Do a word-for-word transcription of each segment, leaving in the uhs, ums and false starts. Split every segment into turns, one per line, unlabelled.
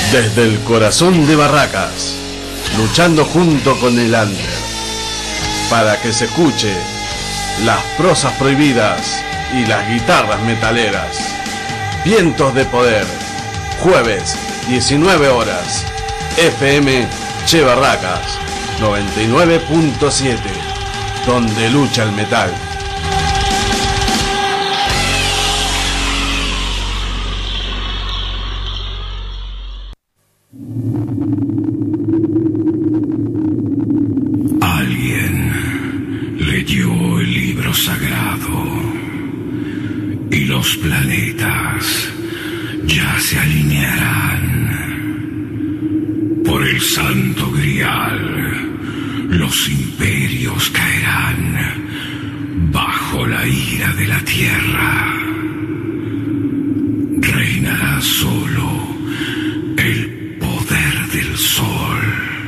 Desde el corazón de Barracas, luchando junto con el under, para que se escuche las prosas prohibidas y las guitarras metaleras. Vientos de Poder, jueves, diecinueve horas, F M Che Barracas, noventa y nueve punto siete, donde lucha el metal.
Leyó el libro sagrado y los planetas ya se alinearán. Por el santo grial, los imperios caerán bajo la ira de la tierra. Reinará solo el poder del sol.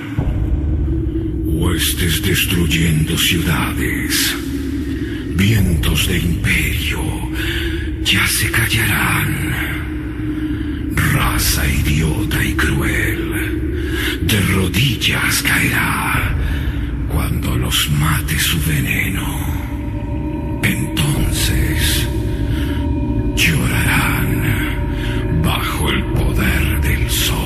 Huestes destruyendo ciudades, vientos de imperio ya se callarán. Raza idiota y cruel de rodillas caerá cuando los mate su veneno. Entonces llorarán bajo el poder del sol.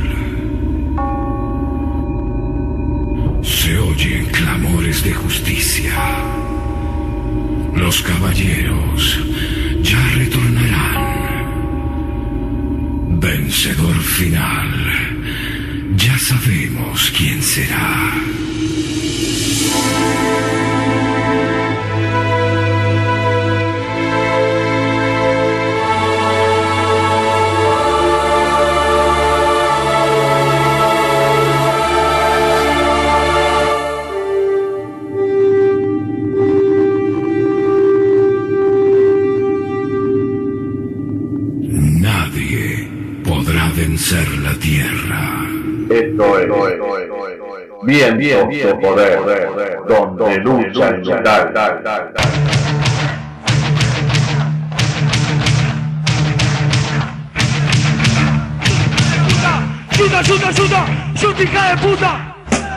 Se oyen clamores de justicia. Los caballeros ya retornarán. Vencedor final, ya sabemos quién será. Vencer la tierra.
Esto es bien, bien, bien, poder, donde lucha el metal.
¡Chuta, chuta, chuta! ¡Chuta, hija de puta!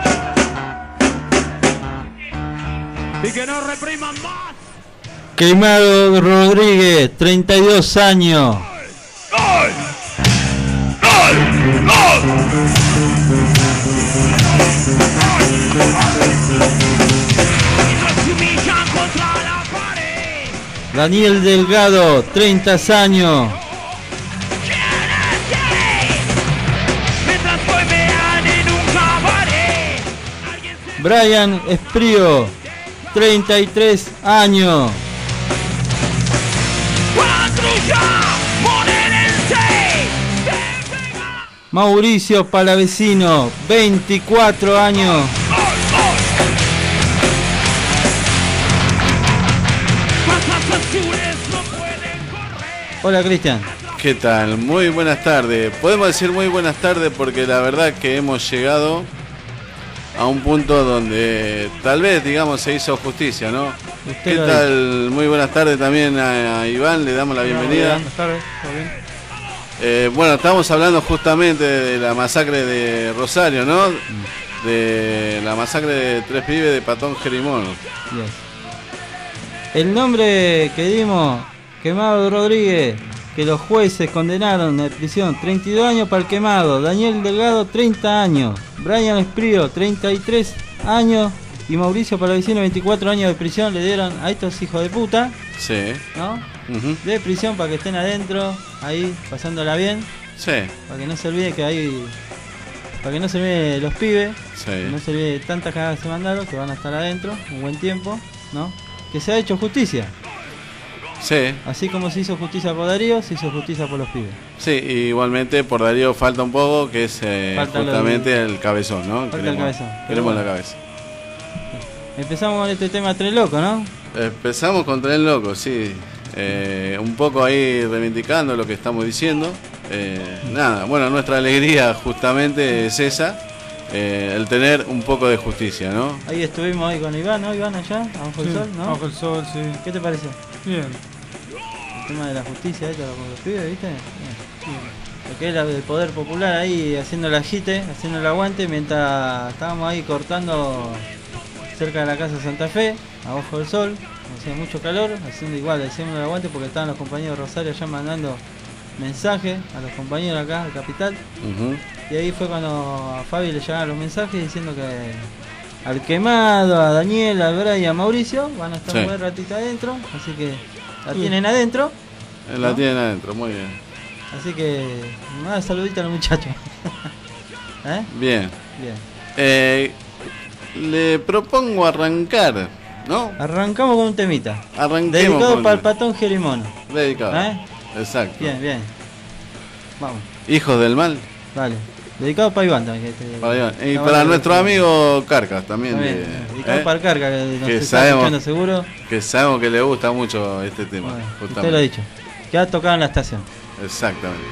Y que no repriman más.
Quemado Rodríguez, treinta y dos años.
¡Gol! ¡Gol! ¡Gol!
Daniel Delgado, treinta años. Brian Esprío, treinta y tres años. Mauricio Palavecino, veinticuatro años. Hola, Cristian.
¿Qué tal? Muy buenas tardes. Podemos decir muy buenas tardes porque la verdad que hemos llegado a un punto donde tal vez, digamos, se hizo justicia, ¿no? ¿Qué tal? Muy buenas tardes también a, a Iván, le damos la bienvenida.
Buenas tardes, ¿todo bien?
Eh, bueno, estamos hablando justamente de la masacre de Rosario, ¿no? De la masacre de tres pibes de Patón Jerimón.
Yes. El nombre que dimos, Quemado Rodríguez, que los jueces condenaron a prisión, treinta y dos años para el quemado. Daniel Delgado, treinta años. Brian Esprío, treinta y tres años. Y Mauricio Palavecino, veinticuatro años de prisión le dieron a estos hijos de puta.
Sí.
¿No?
Uh-huh.
De prisión para que estén adentro, ahí, pasándola bien.
Sí.
Para que no se olvide que hay... Para que no se olvide los pibes.
Sí.
Que no se olvide tantas cagadas que se mandaron, que van a estar adentro un buen tiempo, ¿no? Que se ha hecho justicia.
Sí.
Así como se hizo justicia por Darío, se hizo justicia por los pibes.
Sí, igualmente por Darío falta un poco, que es eh, justamente
lo...
el cabezón, ¿no?
Falta
queremos,
el cabezón.
Queremos
bueno.
la cabeza.
Empezamos con este tema Tren Loco, ¿no?
Empezamos con Tren Loco, sí. Eh, un poco ahí reivindicando lo que estamos diciendo. Eh, nada, bueno, nuestra alegría justamente es esa. Eh, el tener un poco de justicia, ¿no?
Ahí estuvimos ahí con Iván, ¿no? Iván allá, abajo el
sí,
sol, ¿no?
Abajo el sol, sí.
¿Qué te pareció?
Bien.
El tema de la justicia, esto con los pibes, ¿viste? Bien.
Bien.
lo que es la- el poder popular ahí haciendo el agite, haciendo el aguante mientras estábamos ahí cortando cerca de la casa de Santa Fe, abajo del sol, hacía mucho calor, haciendo igual, hacíamos el aguante porque estaban los compañeros de Rosario ya mandando mensajes a los compañeros acá de Capital.
Ujú.
Y ahí fue cuando a Fabi le llegaron los mensajes diciendo que al Quemado, a Daniel, a Bray y a Mauricio van a estar
Sí.
un buen ratito adentro, así que la tienen adentro.
Eh, La
¿No?
tienen adentro, muy bien.
Así que más saludito a los muchachos. ¿Eh?
Bien.
Bien.
Eh, le propongo arrancar, ¿no?
Arrancamos con un temita.
Arranquemos
Dedicado
con-
para el patón Jerimono.
Dedicado.
¿Eh?
Exacto.
Bien, bien. Vamos,
Hijos del mal.
dale. Dedicado para Iván también. Que te-
Para Iván. Y
está
para
bueno,
nuestro
que-
amigo Carcas también.
Está bien,
de-
dedicado
¿eh?
para el Carca, que nos
Que
está
sabemos-
escuchando seguro.
Que sabemos que le gusta mucho este tema.
Bueno,
justamente.
usted lo ha dicho. Que ha tocado en la estación.
Exactamente.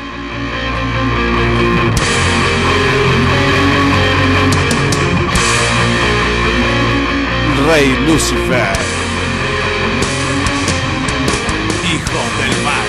Rey Lucifer.
Hijo del mal.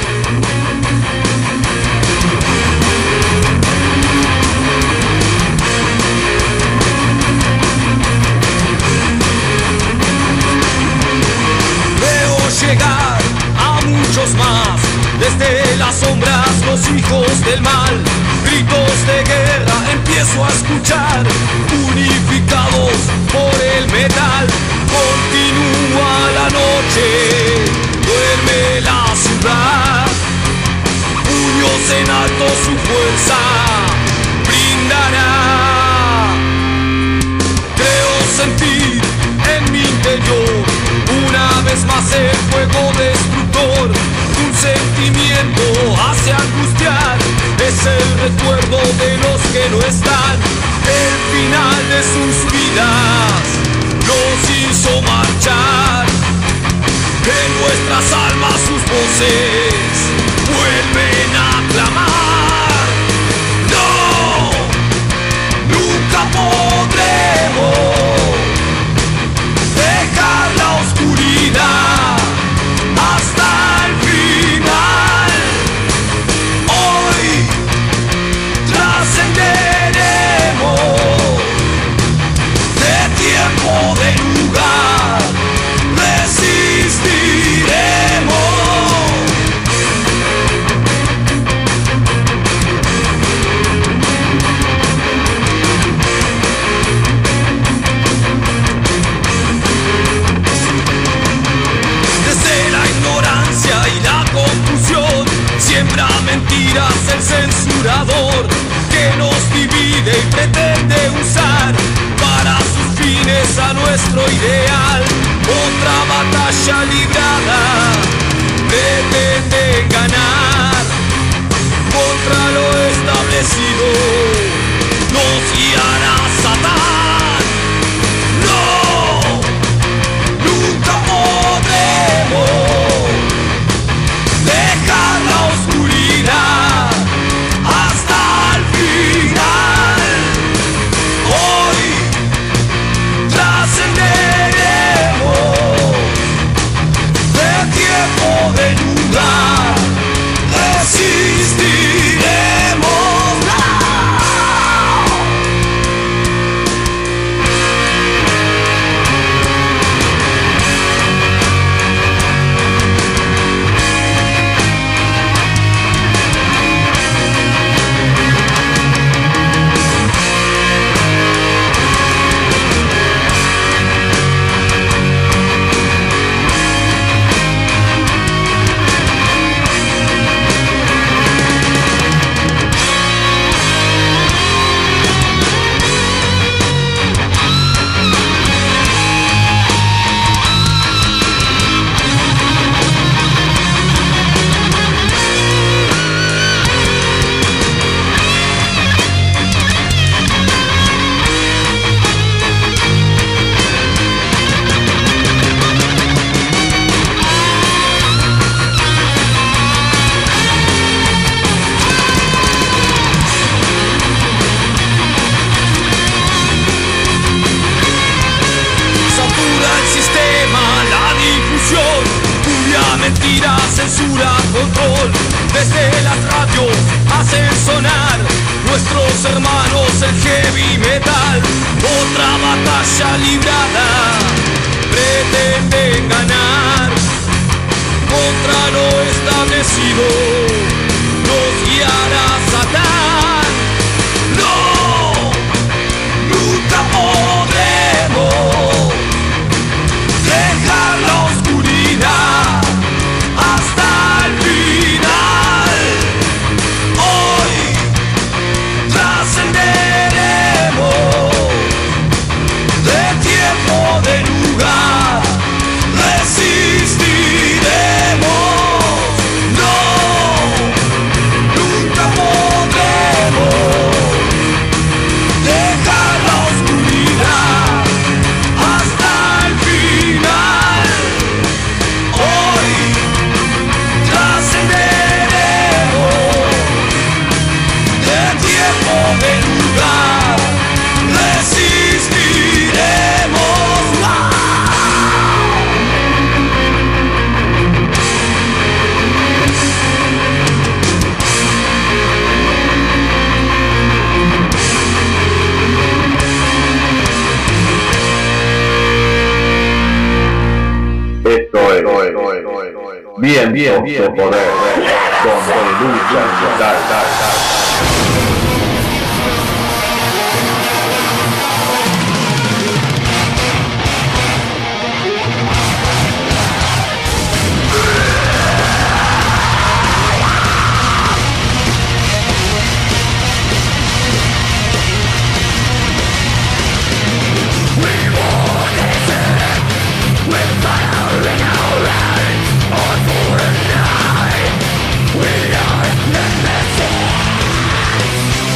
Veo llegar a muchos más, desde las sombras los hijos del mal, gritos de guerra empiezo a escuchar, unificados por el metal, continúa la noche, duerme la ciudad, puños en alto su fuerza brindará. Creo sentir en mi interior una vez más el fuego destructor. Un sentimiento hace angustiar, es el recuerdo de los que no están. El final de sus vidas los hizo marchar. En nuestras almas sus voces vuelven a clamar. No, nunca podremos dejar la oscuridad hasta el final. Hoy trascenderemos de tiempo, de lugar, resistiremos. Desde la ignorancia y la confusión siembra mentiras el censurador que nos divide y pretende usar para sus fines a nuestro ideal. Otra batalla librada pretende ganar contra lo establecido, nos guiará Satán. No, nunca podremos dejar la oscuridad hasta el final. Hoy trascenderemos de mentira, censura, control. Desde las radios hacen sonar nuestros hermanos el heavy metal. Otra batalla librada, pretenden ganar contra lo establecido, nos guiará Satán. No, nunca podremos dejar la oscuridad hasta el final. Hoy trascenderemos de tiempo, de lugar, resistiremos. No, nunca podremos dejar la oscuridad hasta el final. Hoy trascenderemos de tiempo, de lugar, resistiremos.
Esto es bien, bien, bien, poder, donde lucha y tal, tal, tal.
We are the message.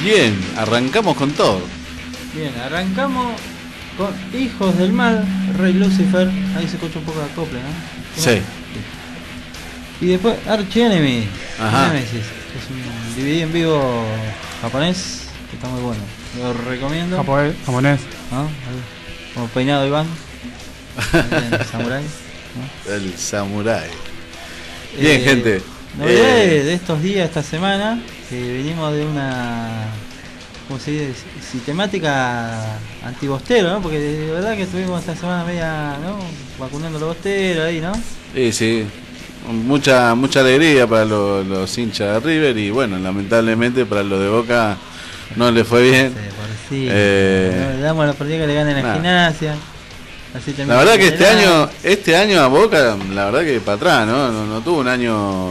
Bien, arrancamos con todo.
Bien, arrancamos con Hijos del Mal, Rey Lucifer. Ahí se escucha un poco de acople, ¿no?
Sí.
Y después Arch Enemy.
Ajá.
Nemesis, que es un D V D en vivo japonés, que está muy bueno. Lo recomiendo.
Japonés. japonés.
¿No? Ahí, como peinado Iván. El samurai. ¿No?
El samurai. Bien,
Eh,
gente.
Novedades
Eh,
de estos días, esta semana, que venimos de una, ¿cómo se dice? Si, temática antibostero, ¿no? Porque de verdad que estuvimos esta semana media, ¿no? Vacunando a los bosteros ahí, ¿no?
Sí, sí. Mucha mucha alegría para los, los hinchas de River y bueno, lamentablemente para los de Boca no le fue bien.
Sí, pobrecito.
Eh,
No, le damos la partida que le ganen a la
nada.
Gimnasia. Así
La
termina
verdad que este
general.
año este año a Boca, la verdad que para atrás, ¿no? No, no tuvo un año...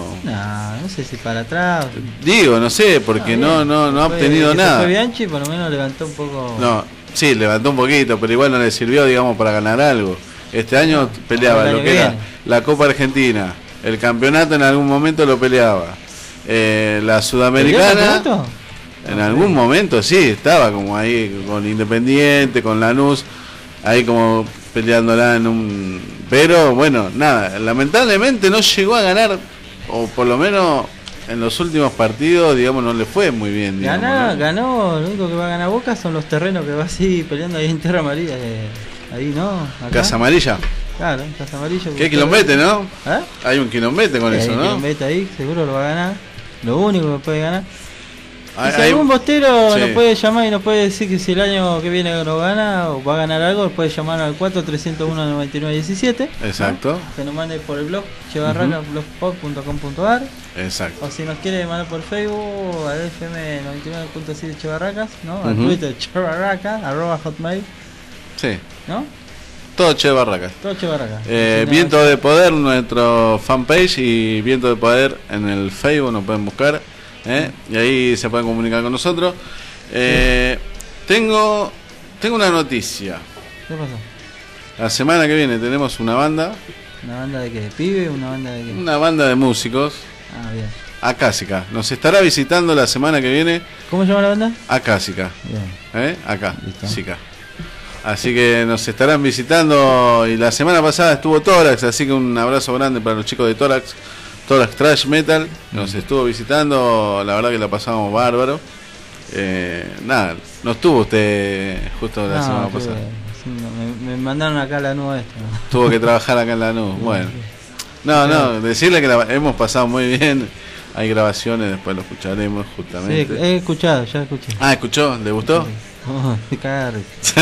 No, no sé si para atrás.
Digo, no sé, porque no
bien.
no no ha
Fue-
obtenido
que se
nada.
Fue Bianchi, por lo menos levantó un poco.
No, sí, levantó un poquito, pero igual no le sirvió, digamos, para ganar algo. Este año peleaba
el año
lo
que
que era
viene.
la Copa Argentina, el campeonato en algún momento lo peleaba. Eh, la
¿Perdió el
Sudamericana,
campeonato?
en algún momento sí, estaba como ahí con Independiente, con Lanús, ahí como peleándola en un... Pero bueno, nada, lamentablemente no llegó a ganar, o por lo menos en los últimos partidos, digamos, no le fue muy bien. Digamos,
Ganá,
¿no?
ganó, lo único que va a ganar Boca son los terrenos que va así peleando ahí en Tierra Amarilla. eh, ahí, ¿no? Acá.
Casa Amarilla.
Claro, en Casa Amarilla.
Qué quilombete, ¿no?
¿Eh?
Hay un quilombete con
Hay
eso,
un
¿no?
quilombete ahí, seguro lo va a ganar. Lo único que puede ganar. Y
Hay-
si
hay-
algún bostero
sí.
nos puede llamar y nos puede decir que si el año que viene no gana o va a ganar algo, puede llamar al cuatro tres cero uno nueve nueve uno siete.
Exacto,
Que nos mande por el blog chevarraca blogspot punto com punto ar.
exacto.
O si nos quiere mandar por Facebook al F M noventa y nueve punto siete Chevarracas, ¿no? Al
Ujú.
Twitter Chevarraca, arroba hotmail,
Sí,
¿no?
todo Che Barracas.
Todo Chevarraca.
Eh,
Si no,
Viento de Poder, nuestro fanpage, y Viento de Poder en el Facebook, nos pueden buscar, ¿eh? Y ahí se pueden comunicar con nosotros. Eh, tengo, tengo una noticia.
¿Qué pasó?
La semana que viene tenemos una banda,
¿Una banda de qué? ¿De pibe? ¿Una banda de qué?
una banda de músicos,
Ah, bien.
Acásica. Nos estará visitando la semana que viene
¿Cómo se llama la banda?
Acásica.
Bien.
¿Eh? Acá,
Listo.
chica. Así que nos estarán visitando. Y la semana pasada estuvo Tórax, así que un abrazo grande para los chicos de Tórax. Tórax Trash Metal nos estuvo visitando. La verdad que la pasamos bárbaro. Eh, nada, no estuvo usted justo la
No,
semana
tuve-
pasada.
sí, no, me, me mandaron acá la nube esta. ¿no?
Tuvo que trabajar acá en la nube. Bueno, no, no, decirle que la hemos pasado muy bien. Hay grabaciones, después lo escucharemos
Sí,
justamente.
he escuchado, ya escuché.
Ah, ¿escuchó? ¿Le gustó?
Oh, qué cagar.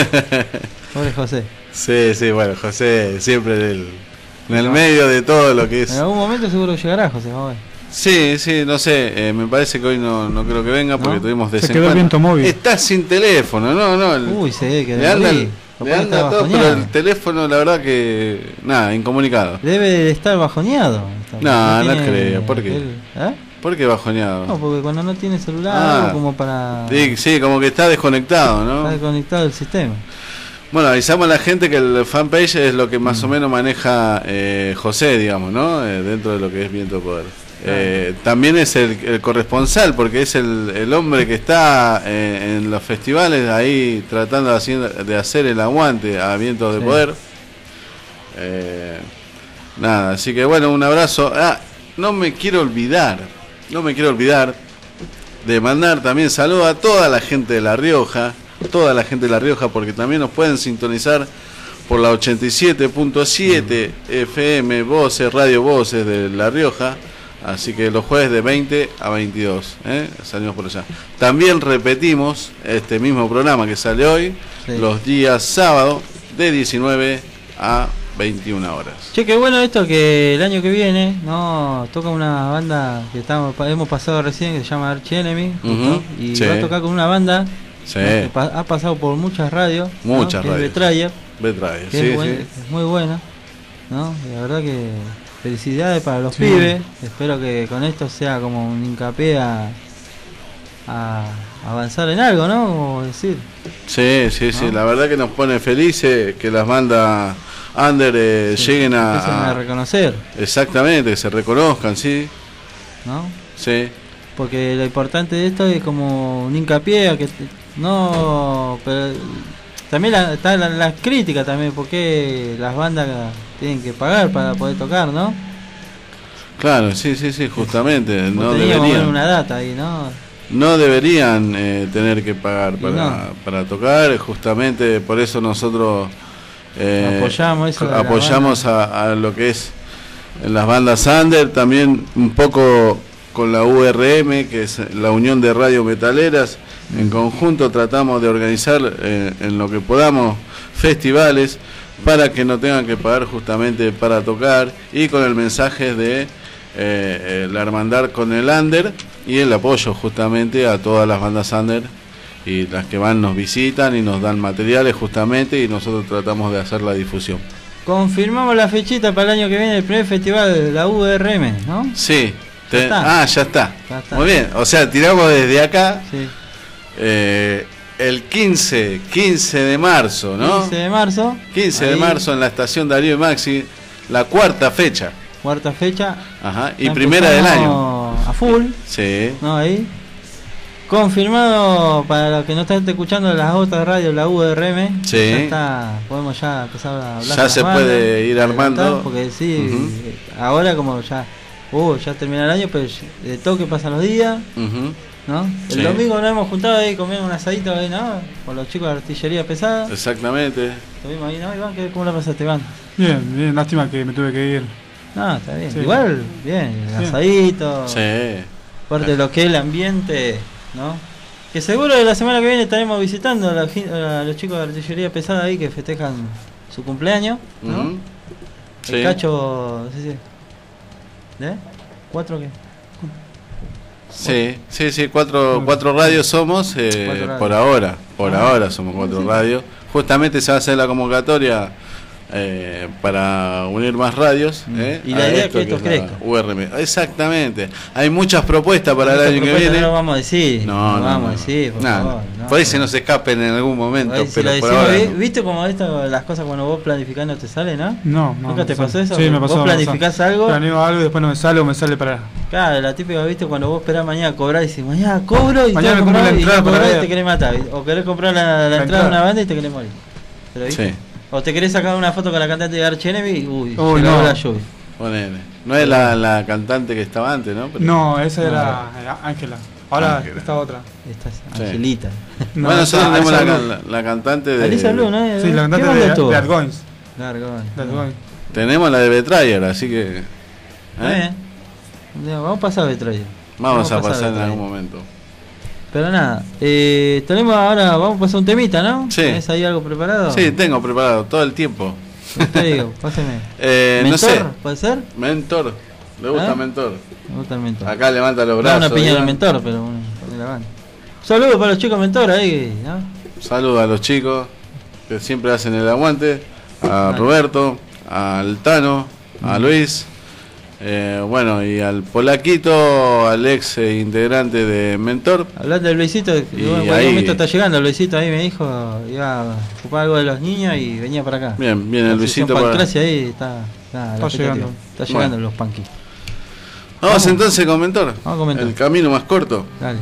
Pobre José.
Sí, sí, bueno, José siempre en el, en el medio de todo lo que es.
En algún momento seguro llegará José, vamos a ver.
Sí, sí, no sé, eh, me parece que hoy no, no creo que venga porque
¿No?
tuvimos
Se quedó el
desencuentro.
viento móvil.
Está sin teléfono, no, no. el-
Uy, se ve que
le anda,
morí.
el-
Capaz
le
que
anda
está
todo, pero
bajoneado.
el teléfono, la verdad que. Nada, incomunicado.
Debe de estar bajoneado.
No, no
tiene-
creo, ¿por qué?
él- ¿Eh?
¿Por qué bajoneado?
No, porque cuando no tiene celular,
Ah.
algo como para
Sí, sí, como que está desconectado, ¿no?
estar conectado al sistema.
Bueno, avisamos a la gente que el fanpage es lo que
Mm.
más o menos maneja eh, José, digamos, ¿no? Eh, dentro de lo que es Viento de Poder. Eh, también es el, el corresponsal, porque es el, el hombre que está eh, en los festivales ahí tratando de, haciendo- de hacer el aguante a Viento de
Sí.
Poder. Eh, nada, así que bueno, un abrazo. Ah, no me quiero olvidar, no me quiero olvidar de mandar también saludos a toda la gente de La Rioja, toda la gente de La Rioja, porque también nos pueden sintonizar por la ochenta y siete punto siete F M Voces, Radio Voces de La Rioja. Así que los jueves de veinte a veintidós, ¿eh? Salimos por allá. También repetimos este mismo programa que sale hoy,
Sí.
los días sábado de diecinueve a veintiuna horas.
Che, qué bueno esto que el año que viene, no, toca una banda que estamos, hemos pasado recién, que se llama Arch Enemy,
Ujú,
¿no? Y
sí.
va a tocar con una banda
Sí,
¿no? que pa- ha pasado por muchas radios, ¿no?
Muchas
que es
radios.
Betrayer,
Betrayer,
que
sí,
es, buen-
sí.
es muy buena, ¿no? Y la verdad que felicidades para los
Sí.
pibes, espero que con esto sea como un hincapié a, a avanzar en algo, ¿no? Como decir,
Sí, sí, sí,
¿no?
la verdad que nos pone felices que las bandas under eh,
se-
lleguen a,
empiecen a
a-
reconocer,
exactamente, que se reconozcan, sí,
¿no?
sí.
porque lo importante de esto es como un hincapié a que no, pero también la, está la, la crítica también, porque las bandas tienen que pagar para poder tocar, ¿no?
Claro, sí, sí, sí, justamente, no
deberían
deberían,
una data ahí, ¿no?
no deberían eh, tener que pagar para,
no.
para tocar, justamente por eso nosotros eh,
apoyamos eso de la
apoyamos a, a lo que es las bandas under, también un poco con la U R M, que es la Unión de Radio Metaleras. En conjunto tratamos de organizar eh, en lo que podamos festivales para que no tengan que pagar justamente para tocar, y con el mensaje de eh, eh, la hermandad con el under y el apoyo justamente a todas las bandas under, y las que van nos visitan y nos dan materiales justamente, y nosotros tratamos de hacer la difusión.
Confirmamos la fechita para el año que viene, el primer festival de la U R M, ¿no?
Sí.
Ya
Te,
está.
Ah, ya está.
Ya está.
Muy bien, o sea, tiramos desde acá.
Sí.
Eh, el quince de marzo, ¿no?
quince de marzo.
quince de
ahí,
marzo en la estación Darío y Maxi, la cuarta fecha.
Cuarta fecha.
Ajá, y
Ya
primera del año.
empezamos a full,
Sí.
¿no? Ahí. Confirmado para los que no están escuchando las otras radios, la U R M.
Sí.
Ya está, podemos ya empezar a hablar.
Ya
con las
se
bandas,
puede ir armando.
adelantar, Porque sí,
Ujú.
ahora como ya, uh, ya termina el año, pero de toque pasan los días,
Ujú.
¿no? El
Sí.
domingo nos hemos juntado ahí, comimos un asadito ahí, ¿no? Con los chicos de artillería pesada.
Exactamente.
Estuvimos ahí, ¿no, Iván? ¿Qué- ¿Cómo la pasaste, Iván?
Bien, bien, lástima que me tuve que ir.
No, está bien.
Sí.
Igual, bien, el
Sí.
asadito.
Sí.
Aparte de lo que es el ambiente, ¿no? Que seguro que la semana que viene estaremos visitando a, la gen- a los chicos de artillería pesada ahí que festejan su cumpleaños, ¿no?
Ujú.
El
Sí.
Cacho, sí, sí. ¿Eh? ¿Cuatro qué?
Sí, sí, sí, cuatro, cuatro radios somos, eh,
Cuatro radios.
por ahora, por
Ah.
ahora somos cuatro
Sí.
radios. Justamente se va a hacer la convocatoria eh, para unir más radios.
Mm.
eh,
Y la
a
idea es que esto
es la
crezca.
U R M. Exactamente. Hay muchas propuestas para el
Esta
año que
propuesta
viene.
No lo vamos a decir.
No, no,
vamos
no,
a decir, por
no.
favor. No,
por ahí
pero-
se nos escapen en algún momento,
Ahí, si
pero
lo
por
decimos,
ahora
vi-
no.
¿viste cómo esto, las cosas cuando vos planificando te salen, no?
No, no.
¿Nunca te
me
pasó eso?
Sí, me pasó.
¿Vos
me
planificás
pasó.
algo?
Planeo algo y después no me sale o me sale para.
Claro, la típica, ¿viste? Cuando vos esperás mañana a cobrar y decís, mañana cobro y
Mañana
tengo que
compro la
comprar, y
entrada
no
para
cobrás y
ver.
te querés matar. O querés comprar la, la,
La
entrada de
entrada.
una banda y te querés morir. ¿Pero viste?
Sí,
O te querés sacar una foto con la cantante de Arch Enemy y uy,
Uy,
se acabó
no.
la lluvia.
ponele. No es la, la cantante que estaba antes, ¿no? Pero-
No, esa era era Ángela. Ahora
Ángela.
está otra.
Esta es
Sí.
Angelita.
No,
Bueno, nosotros
esa-
tenemos la,
Alisa
la,
Blue.
la cantante de...
Alisa Blue, ¿no?
Sí, la
¿Qué
cantante
banda
de,
estuvo?
de Argoins.
Largo,
De Argoins.
Tenemos la de Betrayer, así que... ¿eh?
Eh. Vamos a pasar de trailer.
Vamos a pasar en
Betrayer.
algún momento.
Pero nada, eh, tenemos ahora, vamos a pasar un temita, ¿no?
Sí.
¿Tenés ahí algo preparado?
Sí, tengo preparado todo el tiempo.
Te digo, páseme.
Eh, no
¿Mentor?
sé,
¿Puede ser?
mentor. ¿Le gusta
¿Ah?
mentor?
Me gusta el mentor.
Acá levanta los
No,
brazos.
una piña del
Iván.
mentor, pero bueno, de la banda. Saludos para los chicos mentor ahí, ¿no?
Saludos a los chicos que siempre hacen el aguante. A
Dale.
Roberto, al Tano, a Luis. eh, bueno, y al Polaquito, al ex eh, integrante de Mentor.
Hablando del Luisito, que
Y
en cualquier
ahí-
momento está llegando. El Luisito ahí me dijo, iba a ocupar algo de los niños y venía para acá.
Bien, bien, el
Asociación
Luisito. para-
Pancracia ahí está, está, la
Está
expectativa.
llegando.
Está llegando
Bueno.
los panquis.
Vamos,
Vamos.
entonces con Mentor.
Vamos con Mentor.
El camino más corto.
Dale.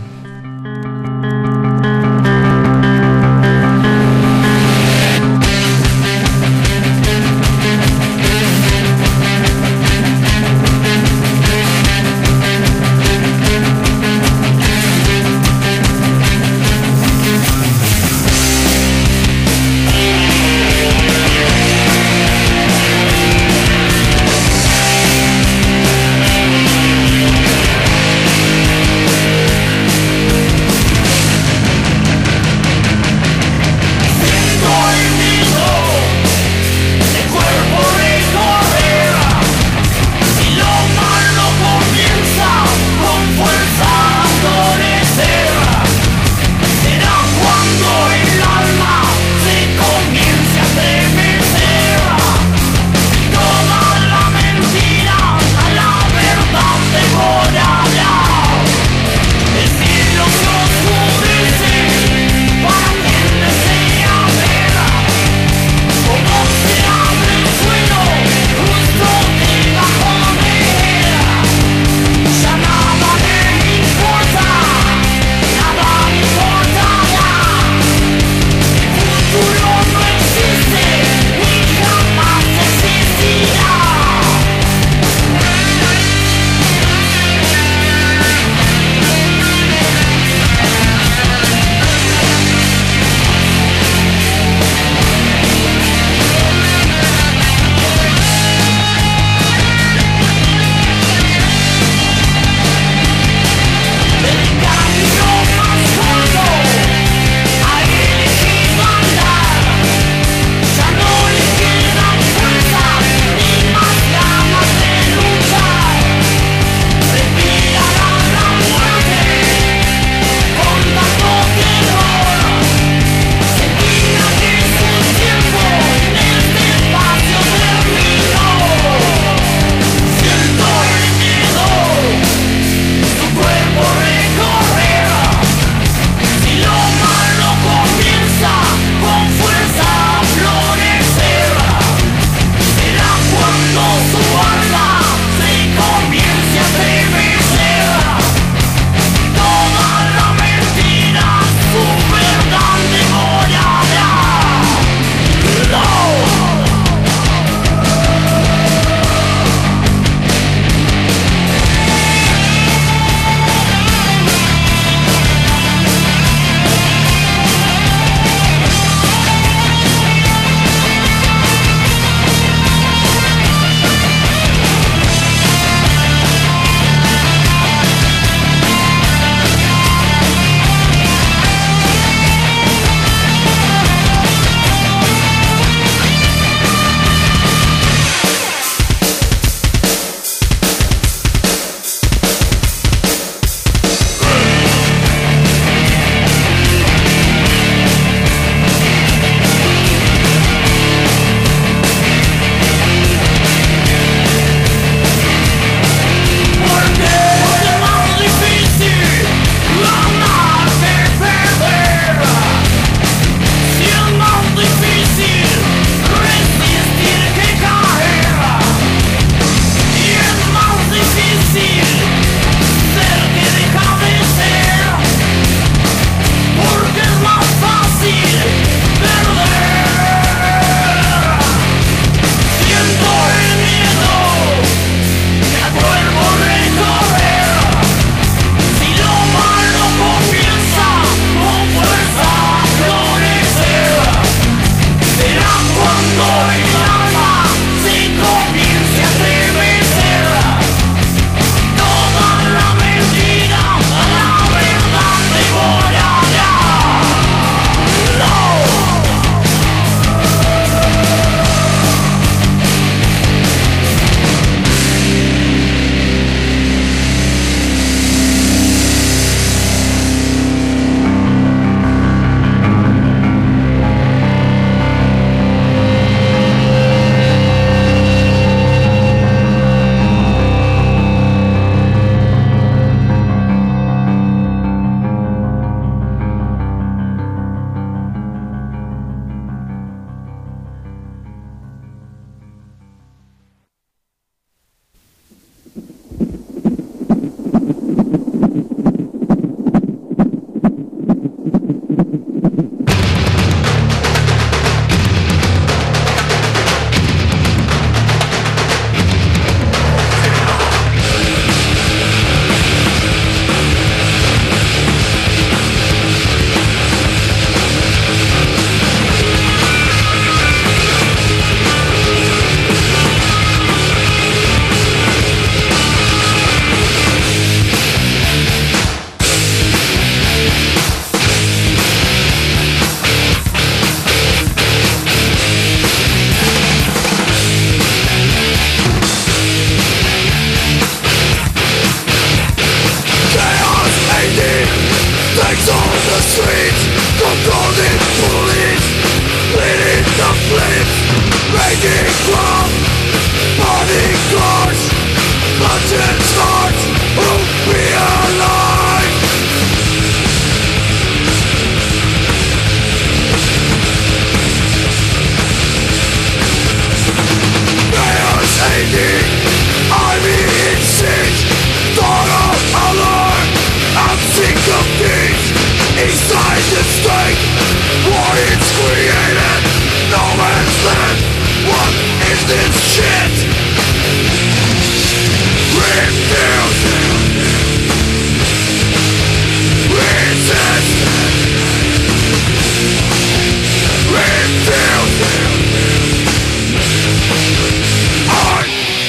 Thank Takes on the streets, controlling police, bleeding the flames, raging from body guards, bloodshed starts, who we are alive. Chaos hating, army in siege, thought of alarm, I'm sick of peace. Inside the state, war is created, no man's land. What is this shit? Refuse, resist, refuse. I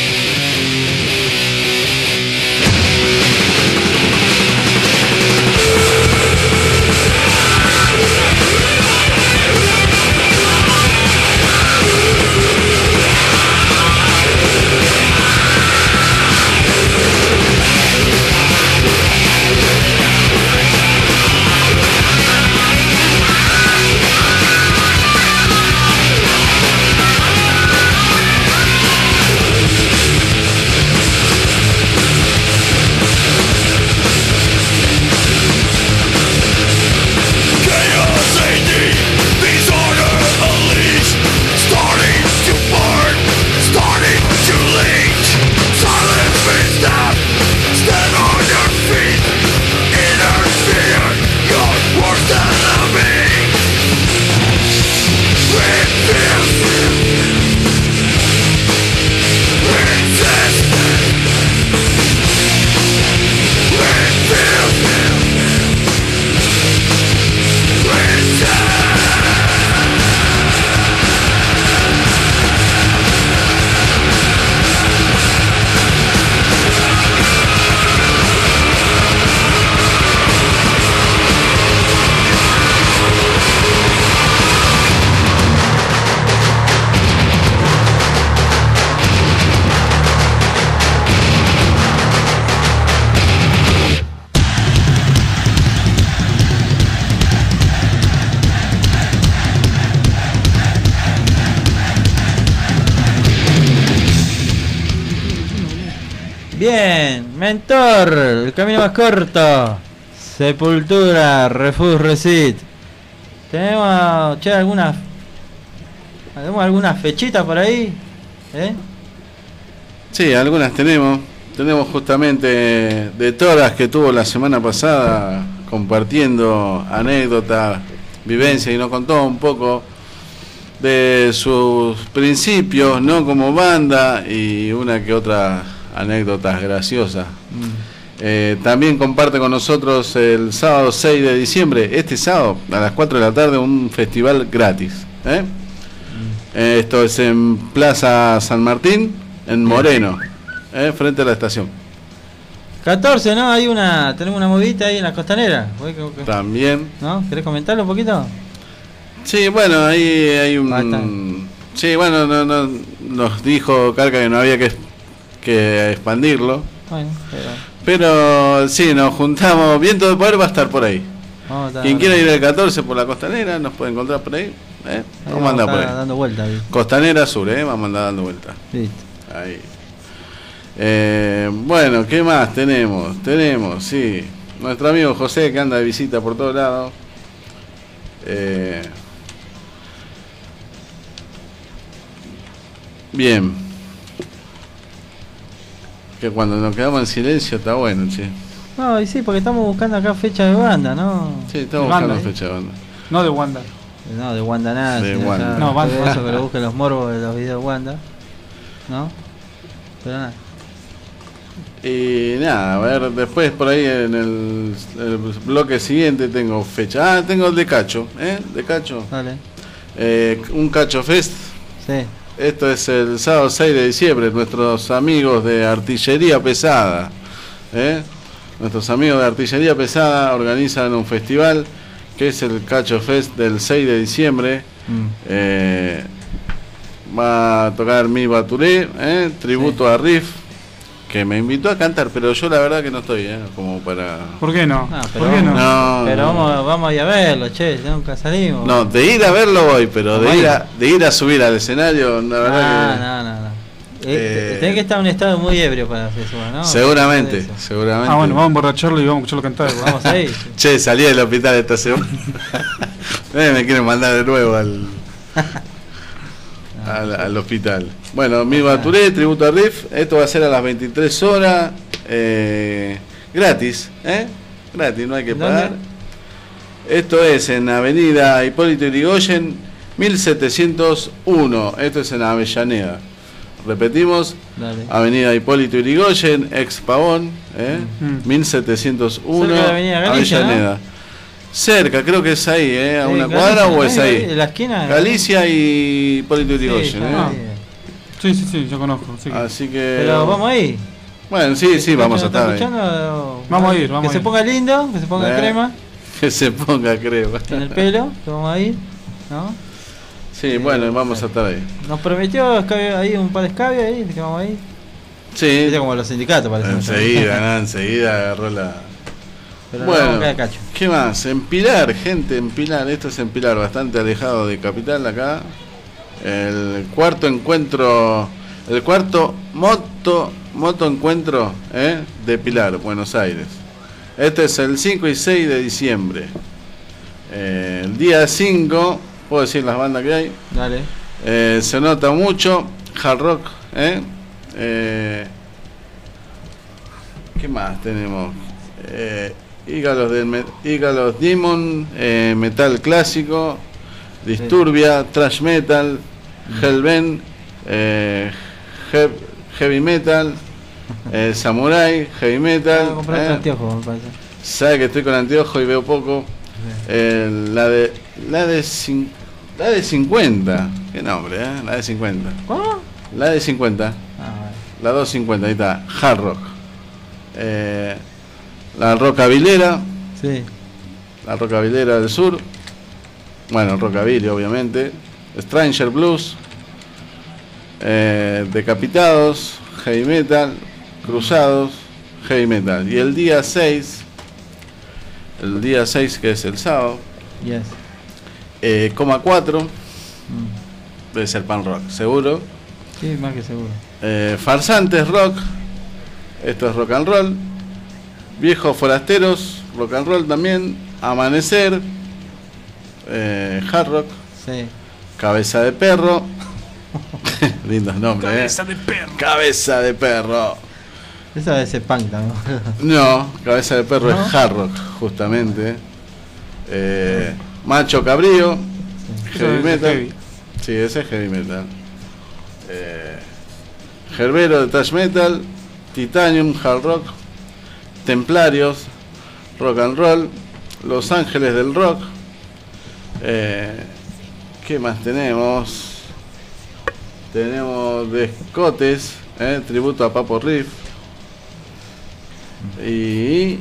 Bien, Mentor, el camino más corto. Sepultura, Refuse, Recit. Tenemos, che, algunas, tenemos algunas fechitas por ahí, ¿eh?
Sí, algunas tenemos. Tenemos justamente de todas las que tuvo la semana pasada, compartiendo anécdotas, vivencias, y nos contó un poco de sus principios, ¿no? Como banda, y una que otra anécdotas graciosas. Mm. Eh, también comparte con nosotros el sábado seis de diciembre, este sábado a las cuatro de la tarde, un festival gratis, ¿eh? Mm. Eh, esto es en Plaza San Martín, en Moreno, ¿eh? Frente a la estación.
catorce, ¿no? Hay una, tenemos una movida ahí en la Costanera.
También.
¿No? ¿Querés comentarlo un poquito?
Sí, bueno, ahí hay un... Basta. Sí, bueno, no, no, nos dijo Carca que no había que, que expandirlo. Bueno, pero... Pero sí, nos juntamos. Viento de Poder va a estar por ahí. Vamos a Quien quiera ir el catorce por la Costanera nos puede encontrar por ahí, ¿eh? Vamos, vamos a andar por ahí.
Dando vuelta, ahí.
Costanera Sur, ¿eh? Vamos a andar dando vuelta.
Listo.
Ahí. Eh, bueno, ¿qué más tenemos? Tenemos, sí, nuestro amigo José, que anda de visita por todos lados. Eh, bien. Que cuando nos quedamos en silencio está bueno, che.
No, y sí, porque estamos buscando acá fecha de banda, ¿no?
Sí, estamos de buscando banda, fecha de banda.
No de Wanda.
No, de Wanda nada.
De Wanda.
Ya,
no, Wanda.
Eso que lo busquen los morbos de los videos de Wanda. ¿No? Pero nada.
Y nada, a ver, después por ahí en el, el bloque siguiente tengo fecha. Ah, tengo el de Cacho, ¿eh? De Cacho.
Dale.
Eh, un Cacho Fest.
Sí.
Esto es el sábado seis de diciembre. Nuestros amigos de Artillería Pesada, ¿eh? Nuestros amigos de Artillería Pesada organizan un festival que es el Cacho Fest del seis de diciembre. Mm. Eh, va a tocar Mi Baturé, ¿eh? Tributo sí. a Riff. que me invitó a cantar, pero yo la verdad que no estoy, ¿eh? Como para...
¿Por qué no?
Ah, pero
¿Por qué no?
No,
Pero
no.
vamos, vamos a ir a verlo, che, nunca salimos.
No, de ir a verlo voy, pero de
Vamos
ir,
a
a, de ir a subir al escenario, la verdad
Ah,
que...
no, no, no. Eh,
Eh,
tenés que estar en un estado muy ebrio para hacer eso, ¿no?
Seguramente,
Eso.
seguramente.
Ah, bueno, vamos a emborracharlo y vamos a escucharlo cantar.
Vamos a ir.
Che, salí del hospital esta semana. Eh, me quieren mandar de nuevo al, al, al hospital. Bueno, mi Baturé, tributo a Riff. Esto va a ser a las veintitrés horas. Eh, gratis, ¿eh? Gratis, no hay que
¿Dónde?
pagar. Esto es en Avenida Hipólito Yrigoyen, mil setecientos uno. Esto es en Avellaneda. Repetimos,
Dale.
Avenida Hipólito Yrigoyen, ex Pavón, ¿eh?
Mm.
mil setecientos uno,
Cerca de Avenida Galicia,
Avellaneda. Cerca, creo que es ahí, ¿eh? ¿A
Sí,
una
Galicia,
cuadra o es
ahí,
ahí?
en la esquina.
Galicia y Hipólito
Sí,
Yrigoyen,
ya,
¿eh?
Ah.
sí.
Sí, sí, sí, yo conozco. Sí.
Así que...
Pero vamos ahí.
Bueno, sí, sí, vamos a
¿Está
estar ahí.
escuchando?
Vamos a ir, vamos
Que
a
se
ir.
ponga lindo, que se ponga
Eh.
crema
Que se ponga, creo.
en el pelo, que vamos a ir, ¿no?
Sí, bueno, vamos a estar ahí.
Nos prometió escabio- ahí un par de escabios ahí, que vamos a ir.
Sí,
Viste como los sindicatos parece.
enseguida, ¿no? Enseguida agarró la...
Pero
Bueno,
vamos cada cacho.
¿qué más? En Pilar, gente, en Pilar. Esto es en Pilar, bastante alejado de Capital acá. El cuarto encuentro, el cuarto moto, moto encuentro ¿eh? de Pilar, Buenos Aires. Este es el cinco y seis de diciembre. Eh, el día cinco, puedo decir las bandas que hay.
Dale.
Eh, se nota mucho, hard rock, ¿eh? Eh, ¿qué más tenemos? Eh, Hígalos del me- Hígalos Demon, eh, metal clásico, Disturbia, thrash metal, Hellbent, eh, hev- heavy metal, eh, samurai, heavy metal.
Voy a comprar
eh.
anteojos, me parece.
Sabe que estoy con anteojos y veo poco. Eh, la de la de cin- la de cincuenta, qué nombre, ¿eh? La de cincuenta.
¿Cómo?
La de cincuenta,
Ah, vale.
la doscientos cincuenta, ahí está, hard rock. Eh, la rockabilera,
Sí.
la rockabilera del sur. Bueno, rockabilly obviamente. Stranger Blues, eh, Decapitados, heavy metal, Cruzados, heavy metal. Y el día seis, el día seis que es el sábado,
Yes.
eh, coma cuatro,
Mm.
debe ser pan rock, seguro.
Sí, más que seguro.
Eh, Farsantes rock, esto es rock and roll. Viejos forasteros, rock and roll también. Amanecer, eh, hard rock.
Sí.
Cabeza de perro. Lindos nombres,
Cabeza
¿eh?
de perro.
Cabeza de perro.
Esa debe ser punk también.
No, cabeza de perro
¿No?
es hard rock, justamente. Eh, macho cabrío,
Eso
heavy
es
metal.
heavy.
Sí, ese es heavy metal. Eh, Gerbero de thrash metal, Titanium, hard rock, Templarios, rock and roll, Los Ángeles del rock. Eh, ¿Qué más tenemos? Tenemos Descotes, eh, tributo a Papo Riff. Y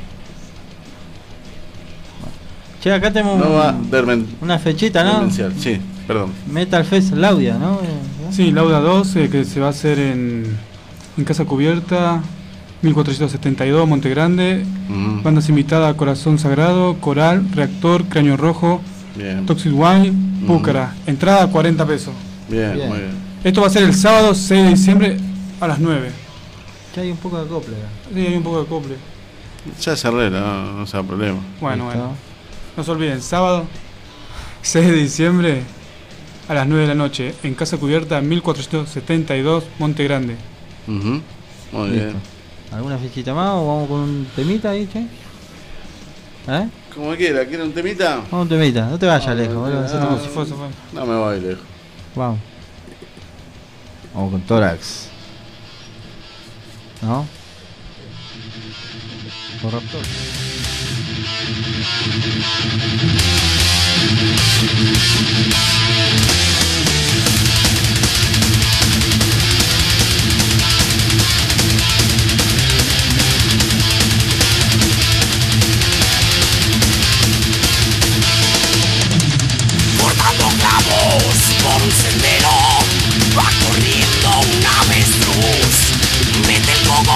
Che, acá tenemos un-
Nova Dermen,
una fechita, ¿no?
Demencial. Sí, perdón.
Metal Fest Laudia, ¿no?
Sí, Lauda dos, eh, que se va a hacer en, en Casa Cubierta, mil cuatrocientos setenta y dos, Monte Grande.
Mm,
Bandas invitadas: Corazón Sagrado, Coral, Reactor, Cráneo Rojo,
bien,
Toxic Wine, Púcara. Entrada cuarenta pesos.
bien,
Bien.
muy bien.
Esto va a ser el sábado seis de diciembre a las nueve.
Que hay un poco de acople acá.
Sí, hay un poco de acople.
Ya cerré, no, no sea problema.
Bueno,
Listo.
bueno. No se olviden, sábado seis de diciembre a las nueve de la noche en Casa Cubierta, mil cuatrocientos setenta y dos, Monte Grande.
Ujú, muy
Listo.
bien.
¿Alguna fichita más o vamos con un temita ahí, che? ¿Eh?
Como quiera, ¿quiere un temita?
Vamos un temita, no te vayas
No,
lejos,
no,
boludo.
no,
hacete
no.
como
Se
si-
fue, se fue.
No me voy lejos.
Vamos. Vamos con Tórax. ¿No? Por Raptor.
Cortando clavos por un sendero, va corriendo un avestruz. Mete el coco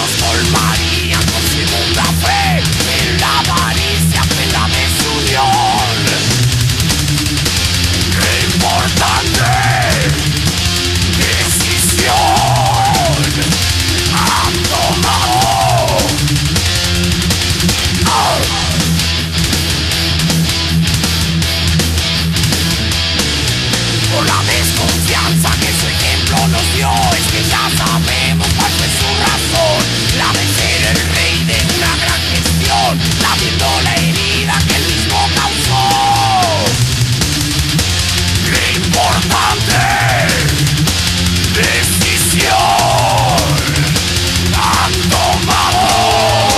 nos colmarían con segunda fe en la avaricia que la desunión. Qué importante decisión han tomado. Oh. Por la desconfianza que su ejemplo nos dio, es que ya sabemos cuál fue su razón, la de ser el rey de una gran gestión, lamiendo la herida que él mismo causó. ¡Qué importante decisión han tomado!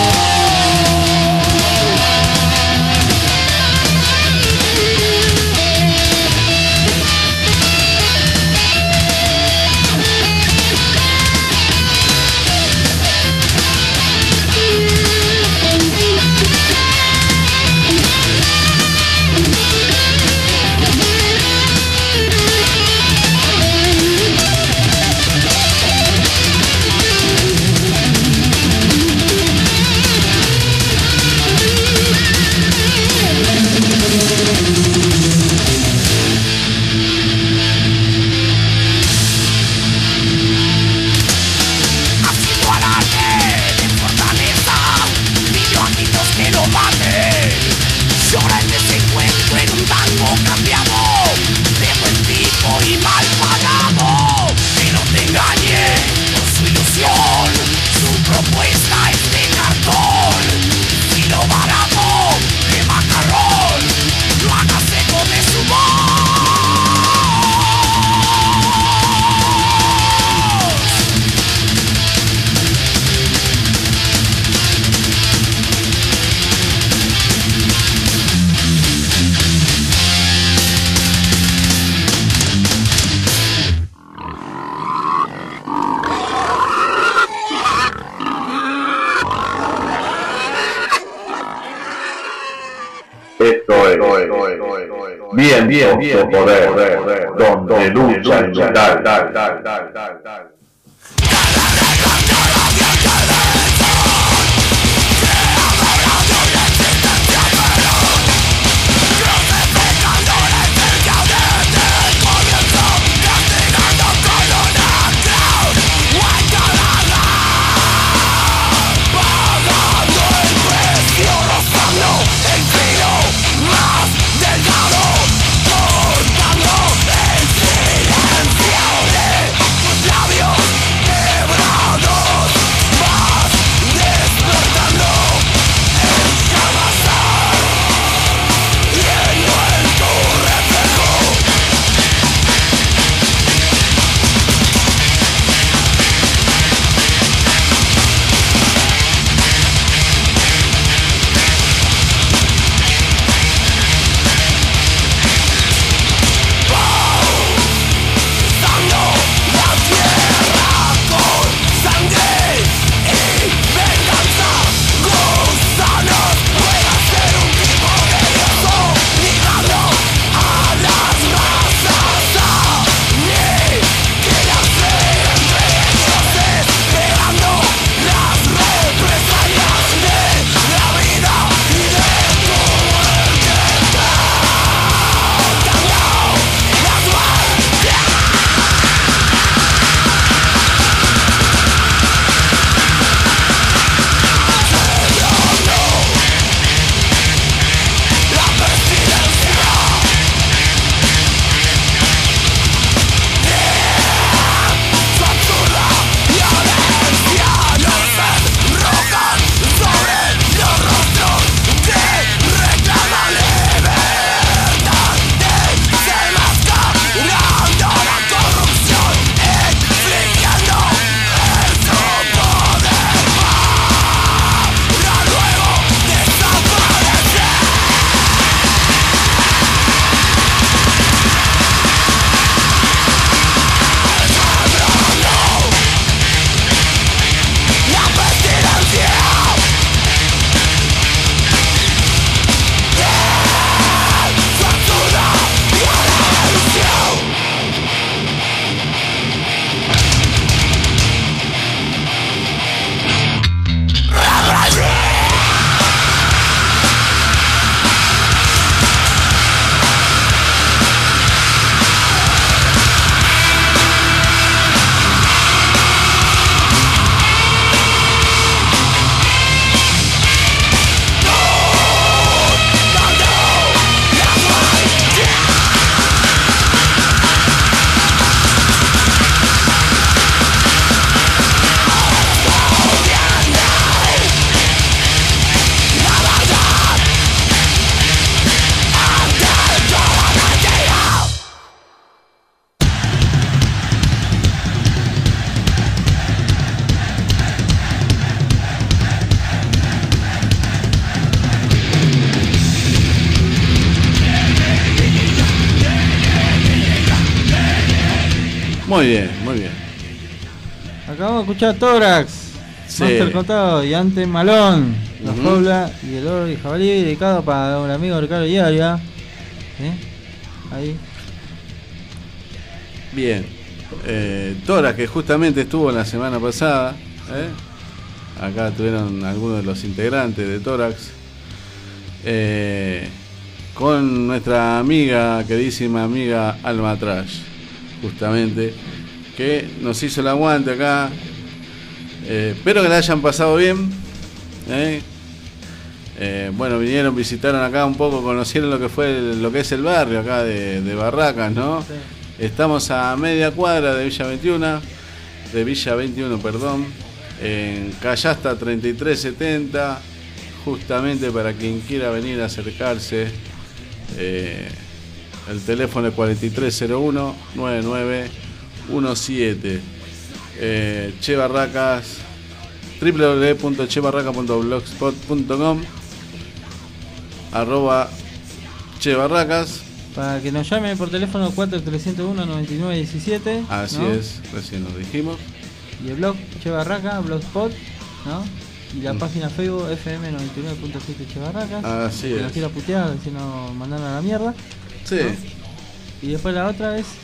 Llora el desencuentro en un tango cambiado, de buen tipo y mal pagado. Que no te engañe con su ilusión, su propuesta es de cartón. Si lo barato de macarrón, lo haga seco de su voz.
Esto es bien, bien, bien, poder, donde lucha el metal.
Labios
Muy bien, muy bien.
Acabamos de escuchar Tórax,
Sí.
Monster Contado y Ante Malón, Los
Ujú.
Pobla y el Oro y Jabalí, dedicado para un amigo Ricardo Yaria. ¿Eh? Ahí.
Bien. Eh, Tórax, que justamente estuvo la semana pasada. ¿eh? Acá tuvieron algunos de los integrantes de Tórax. Eh, con nuestra amiga, queridísima amiga Alma Trash, justamente, que nos hizo el aguante acá. Eh, espero que la hayan pasado bien. ¿eh? Eh, bueno, vinieron, visitaron acá un poco, conocieron lo que fue el- lo que es el barrio acá de, de Barracas, ¿no?
Sí.
Estamos a media cuadra de Villa veintiuno, de Villa veintiuno, perdón, en Callasta treinta y tres setenta, justamente para quien quiera venir a acercarse. Eh, el teléfono es cuarenta y tres cero uno, noventa y nueve diecisiete. Eh, Che Barracas, doble u doble u doble u punto che barracas punto blogspot punto com, arroba Che Barracas.
Para que nos llame por teléfono cuatro tres cero uno, noventa y nueve diecisiete.
Así
¿no?
es, recién lo dijimos.
Y el blog Che Barraca, Blogspot, ¿no? Y la
Mm.
página Facebook F M noventa y nueve punto siete Che Barracas.
Así
que nos
es.
quiera putear, si no mandaron a la mierda.
Sí,
Y después la otra es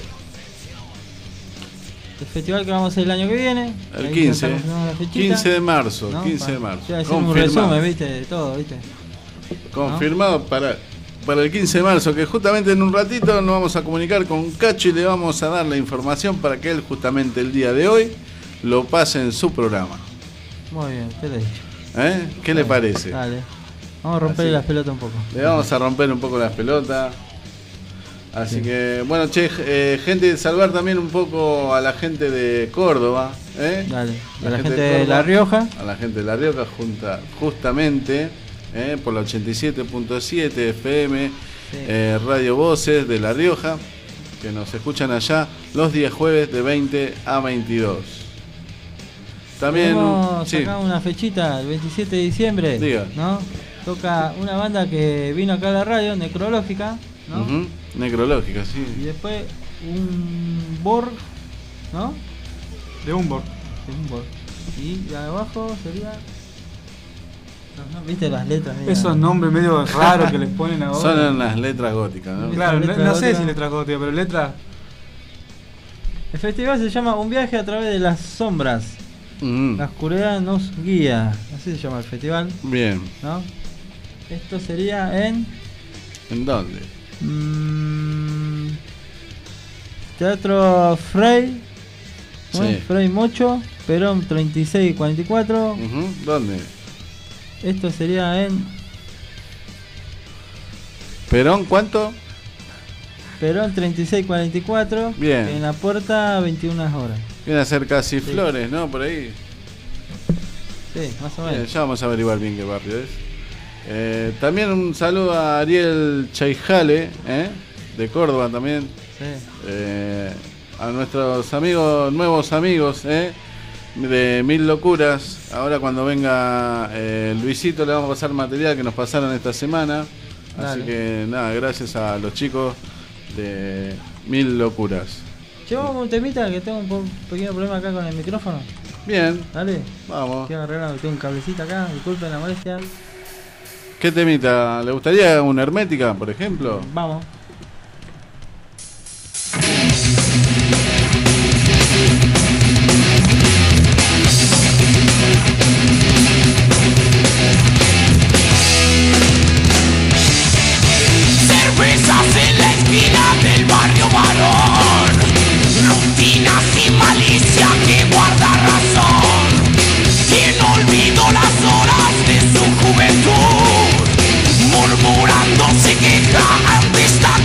el festival que vamos a hacer el año que viene.
el
Ahí
quince,
ya estamos en una fechita,
quince de marzo,
¿no?
quince de
Para-
marzo.
ya decimos un
Confirmado,
resumen, viste, de todo, viste.
confirmado para, para el quince de marzo, que justamente en un ratito nos vamos a comunicar con Cacho y le vamos a dar la información para que él justamente el día de hoy lo pase en su programa.
Muy bien, ¿qué le he dicho?
¿Eh? ¿Qué le parece?
Dale. Vamos a romper
Así.
las pelotas un poco.
Le vamos a romper un poco las pelotas. Así
Sí.
que, bueno, che, eh, gente, salvar también un poco a la gente de Córdoba. ¿eh?
Dale. Y
La
a la
gente
gente
de
de
Córdoba.
La Rioja.
A la gente de La Rioja, junta, justamente eh, por la ochenta y siete punto siete F M,
Sí.
eh, Radio Voces de La Rioja, que nos escuchan allá los días jueves de veinte a veintidós. También,
Tenemos
sí,
acá una fechita, el veintisiete de diciembre.
Diga.
¿No? Toca una banda que vino acá a la radio, Necrológica, ¿no?
ujú, necrológica,
Y
sí.
después un Borg, ¿no?
De Humboldt.
Sí, un Borg. Y de abajo sería. No, no, ¿viste las letras? Mira.
Esos nombres medio raros que les ponen ahora.
Son en las letras góticas, ¿no?
Claro, no,
Letra
no sé
gótica.
si letras góticas, pero letras.
El festival se llama Un viaje a través de las sombras.
Ujú,
La oscuridad nos guía. Así se llama el festival,
bien.
¿no? Esto sería en.
¿En dónde?
Mm, Teatro Frey, ¿no?
Sí.
Frey Mocho, Perón treinta y seis cuarenta y cuatro.
Ujú, ¿dónde?
Esto sería en
¿Perón cuánto?
Perón treinta y seis cuarenta y cuatro.
Bien.
En la puerta veintiuna horas.
Viene a ser casi Flores, ¿no? Por ahí.
Sí, más o
Bien,
menos.
ya vamos a averiguar bien qué barrio es. Eh, también un saludo a Ariel Chaijale, ¿eh? De Córdoba también.
Sí.
Eh, a nuestros amigos, nuevos amigos, ¿eh? De Mil Locuras. Ahora cuando venga eh, Luisito le vamos a pasar material que nos pasaron esta semana. Así
Dale.
que nada, gracias a los chicos de Mil Locuras.
Llevamos un temita que tengo un po- pequeño problema acá con el micrófono.
Bien,
Dale.
vamos.
Quiero arreglar, tengo un cablecito acá, disculpen la molestia.
¿Qué temita? ¿Le gustaría una hermética, por ejemplo?
Vamos.
Cervezas en la esquina del barrio varón, rutinas y malicia que guarda razón. Quien olvidó las horas de su juventud, murmurando se queja ante esta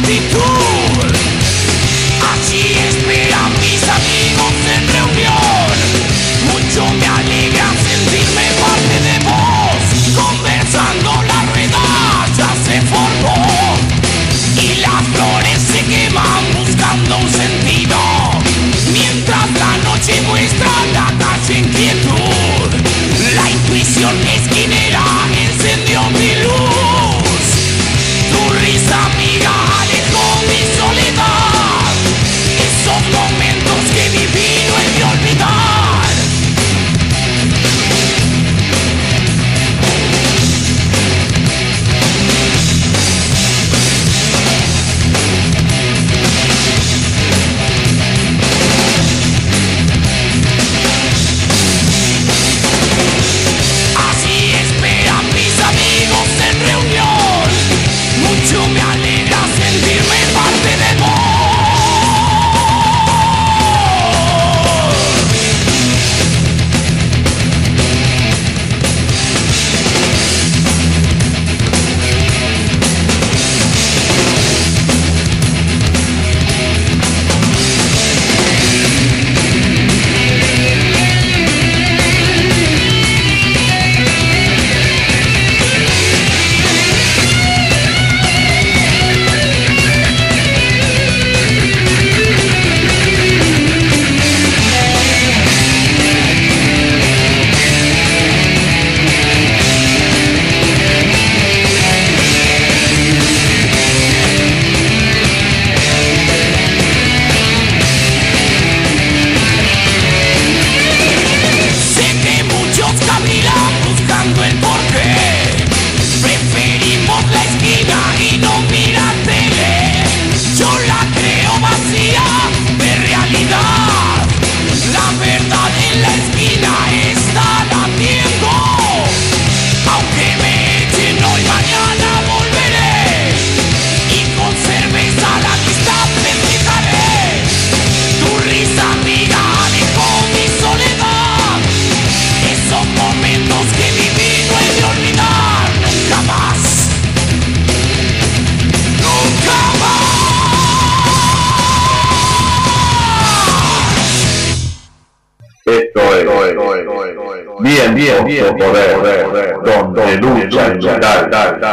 Bien, bien, bien, poder, donde lucha el Jedi.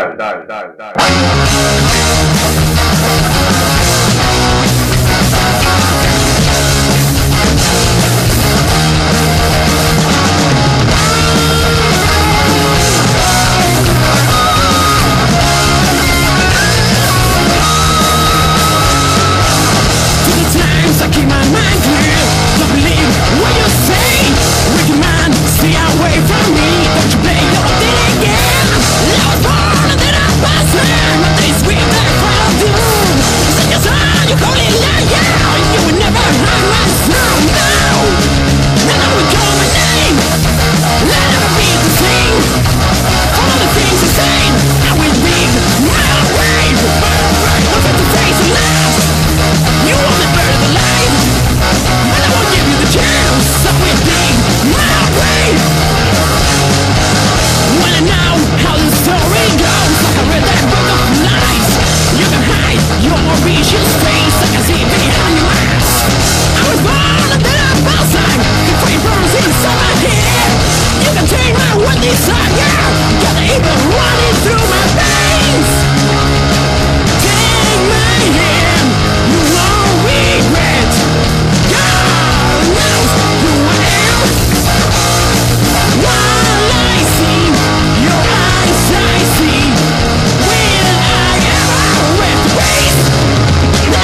I keep my mind clear. Don't believe what you say. Wicked man, stay away from me. Don't you play your thing again. I was born and then I passed man. But they sweep that crowd of doom. Sing your song, you call it liar. You would never hide my sound. No, none of them call my name. Let never be the same. All the things you say, I will be my way. Look at the face of love. You only burn the light, but I won't give you the chance. So it be my way. Wanna know how the story goes? Like I read that book of lies. You can hide your vicious face. I can see behind your mask. I was born and then I'm outside. The flame burns inside my head. You can take my one desire. Got the evil running through my veins. Take my hand. You won't regret. God knows who I am. While I see your eyes, I see. Will I ever rest?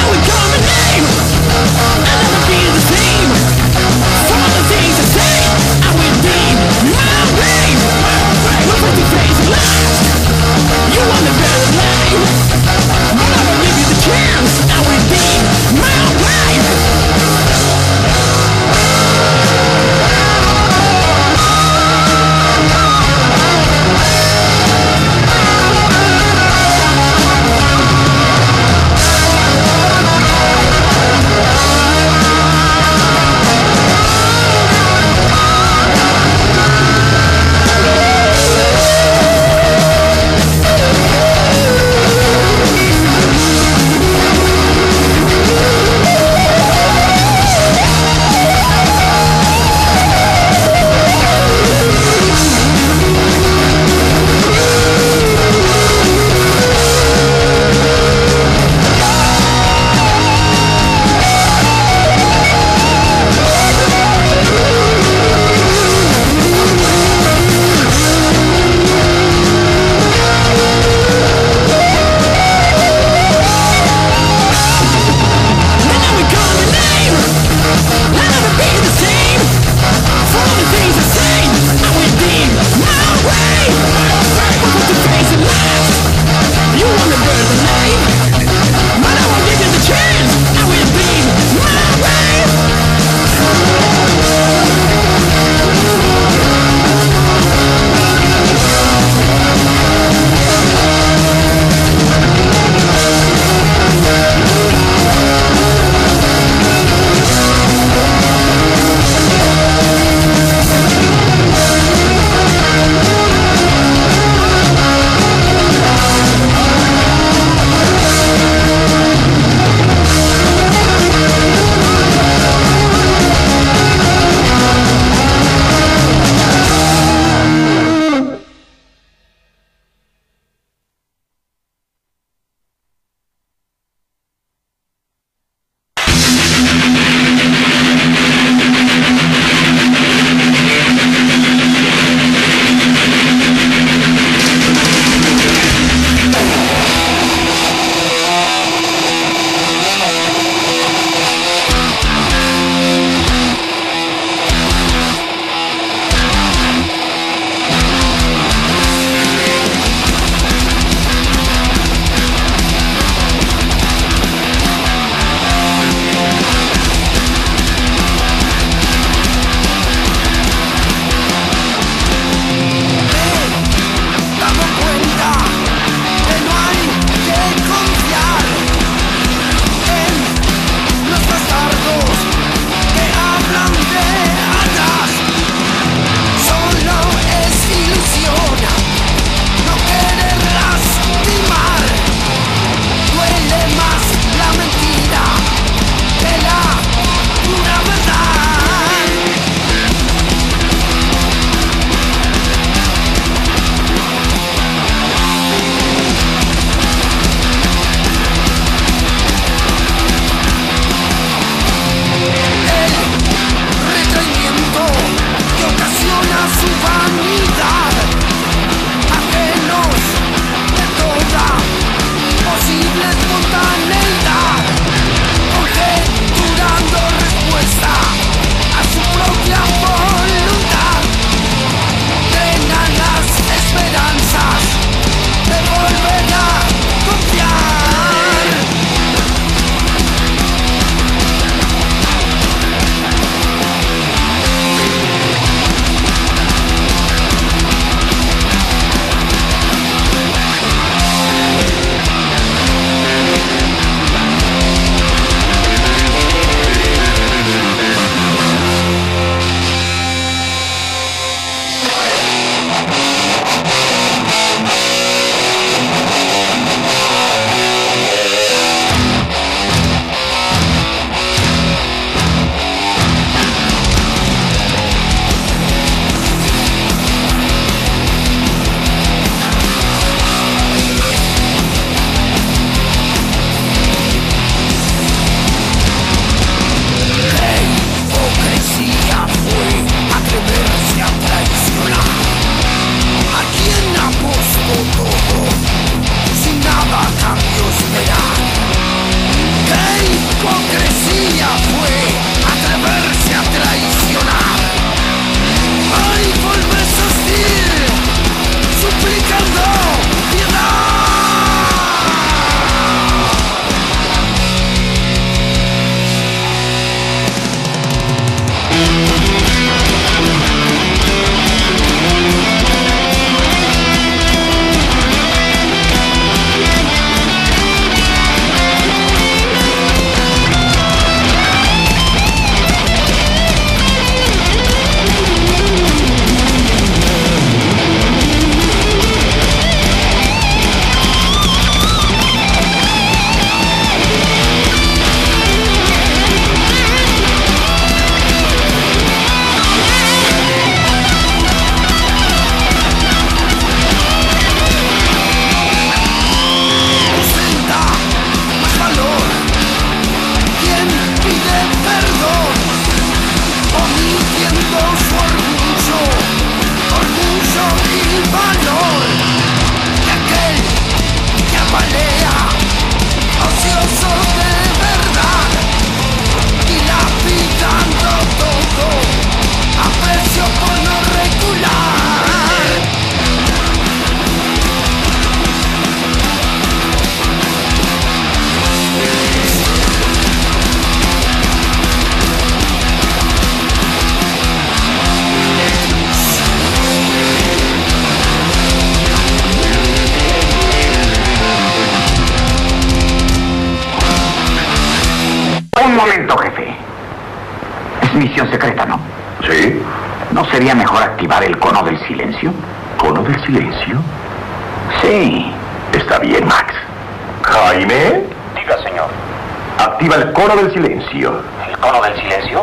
momento, jefe. Es misión secreta, ¿no?
Sí.
¿No sería mejor activar el cono del silencio?
¿Cono del silencio?
Sí.
Está bien, Max. Jaime.
Diga, señor.
Activa el cono del silencio.
¿El cono del silencio?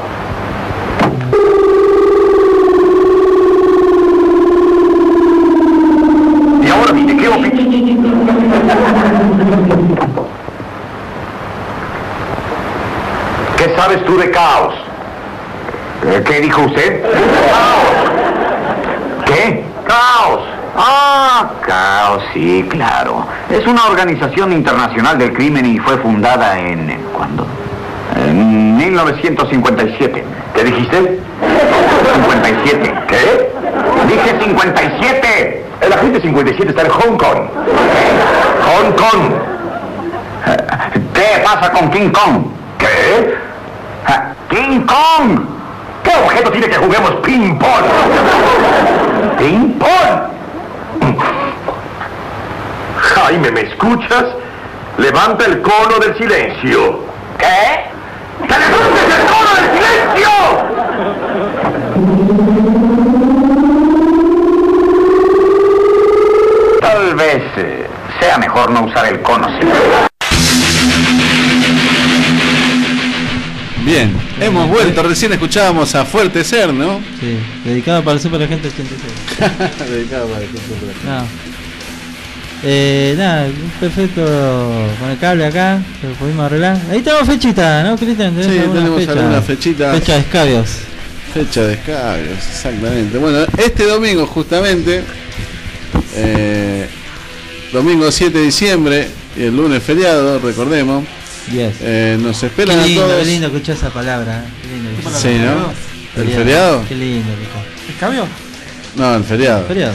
Y ahora dime, ¿qué opinas? ¿Qué sabes tú de caos?
¿Qué dijo usted?
¡Caos!
¿Qué?
¡Caos!
Ah, Caos, sí, claro. Es una organización internacional del crimen y fue fundada en... ¿cuándo? En mil novecientos cincuenta y siete.
¿Qué dijiste?
cincuenta y siete.
¿Qué?
Dije cincuenta y siete.
El agente cincuenta y siete está en Hong Kong. Hong Kong.
¿Qué pasa con King Kong?
¿Qué?
¡King Kong!
¿Qué objeto tiene que juguemos ping-pong?
¿Ping-pong?
Jaime, ¿me escuchas? Levanta el cono del silencio.
¿Qué?
¡Que levantes el cono del silencio!
Tal vez eh, sea mejor no usar el cono. ¿Sí?
Bien, hemos vuelto, recién escuchábamos a Fuerte Ser, ¿no?
Sí, dedicado para el Super Agente ochenta y seis.
Dedicado para el Super.
No. Eh, nada, perfecto con el cable acá, que lo pudimos arreglar. Ahí tenemos fechita, ¿no, Cristian?
Sí, tenemos fecha? alguna fechita.
Fecha de escabios.
Fecha de escabios, exactamente. Bueno, este domingo justamente, eh, domingo siete de diciembre, y el lunes feriado, recordemos.
Yes.
Eh, nos esperan
qué lindo,
a todos.
Qué lindo escuchar esa palabra. Qué lindo escuchar.
Sí, ¿no? ¿El
feriado?
feriado?
Qué lindo,
¿Escabio?
No, el feriado.
Feriado.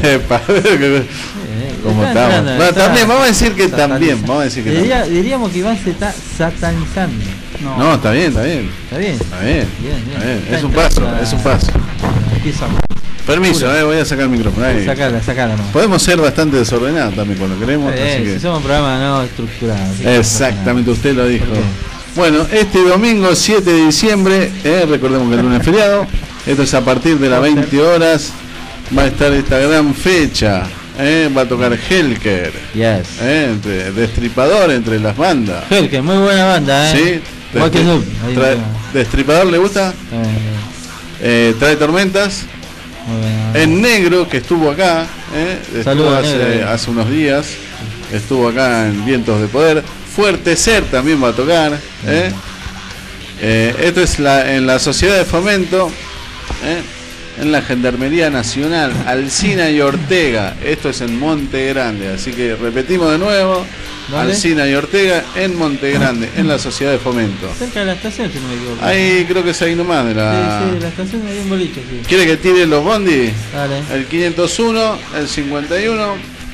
¿Cómo
está
estamos?
entrando,
Bueno,
está
también, vamos a decir que
satanizando.
también, vamos a decir que
Diría,
también.
diríamos que Iván se está satanizando.
No.
No, está bien, está bien.
¿Está bien?
Está bien.
Bien, bien.
Está bien.
Está
Es un paso,
entrando
es un
la-
paso.
Empieza.
Permiso, eh, voy a sacar el micrófono. Ahí.
Sacala, sacala, no.
Podemos ser bastante desordenados también cuando queremos.
Eh,
así
si
que...
somos un programa no estructurado. así que no pasa
Exactamente, usted lo dijo.
¿Por qué?
Bueno, este domingo siete de diciembre, eh, recordemos que el lunes es feriado, esto es a partir de las veinte horas, va a estar esta gran fecha, eh, va a tocar Helker,
nada. Yes.
eh, entre- destripador entre las bandas.
Helke, muy buena banda,
¿Sí?
eh. Igual que
Destri-
Snoop, ahí
trae-
está.
¿Destripador le gusta?
Eh,
Eh, trae tormentas.
muy buena.
En Negro, que estuvo acá, eh, estuvo
Saludos,
hace,
Negro.
hace unos días, estuvo acá en Vientos de Poder. Fuerte Ser también va a tocar. eh. Eh, esto es la, en la Sociedad de Fomento, eh, en la Gendarmería Nacional, Alsina y Ortega. Esto es en Monte Grande, así que repetimos de nuevo.
¿Dónde?
Alsina y Ortega en Monte Grande, en la Sociedad de Fomento.
Cerca de la estación, si no me equivoco.
Ahí creo que es ahí nomás de la...
Sí, sí, la estación hay un boliche, sí.
¿Quiere que tire los bondi?
Dale.
El quinientos uno, el cincuenta y uno,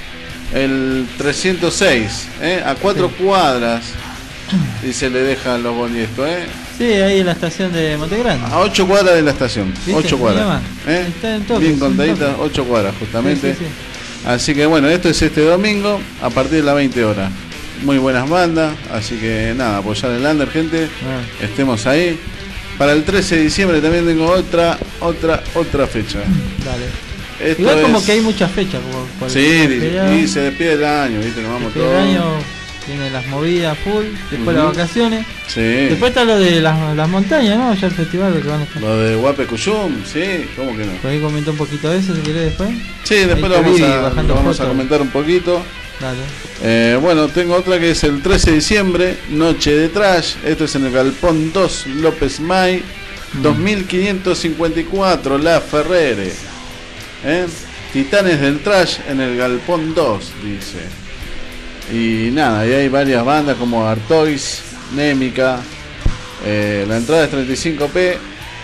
el trescientos seis, ¿eh? A cuatro
Sí.
cuadras y se le dejan los bondi esto, ¿eh?
Sí, ahí en la estación de Montegrande.
A ocho cuadras de la estación,
¿Viste?
ocho cuadras,
Mira más.
¿eh?
Está en toque,
Bien
es un
contaditas,
toque.
ocho cuadras justamente.
Sí, sí, sí.
Así que bueno, esto es este domingo a partir de las veinte horas. Muy buenas bandas, así que nada, apoyar el under, gente.
Ah.
Estemos ahí. Para el trece de diciembre también tengo otra, otra, otra fecha.
Dale.
Esto
Igual como
es-
que hay muchas fechas. Por, por
Sí,
el
y,
feriado.
y se despide el año, ¿viste? Nos vamos
El
todos.
año tiene las movidas full, después
Ujú.
las vacaciones.
Sí.
Después está lo de las, las montañas, ¿no? Ya el festival que van a estar.
Lo de Guape Cuyum, sí, ¿cómo que no?
Por ahí comentó un poquito de eso si querés después.
Sí, después
Ahí
lo
te
vamos,
vi
a,
bajando
lo vamos a
fotos.
comentar un poquito.
Dale.
Eh, bueno, tengo otra que es el trece de diciembre, Noche de Trash. Esto es en el Galpón dos, López May,
Mm.
dos mil quinientos cincuenta y cuatro, La Ferrere. ¿Eh? Titanes del Trash en el Galpón dos, dice. Y nada, y hay varias bandas como Artois, Némica. Eh, la entrada es treinta y cinco pe.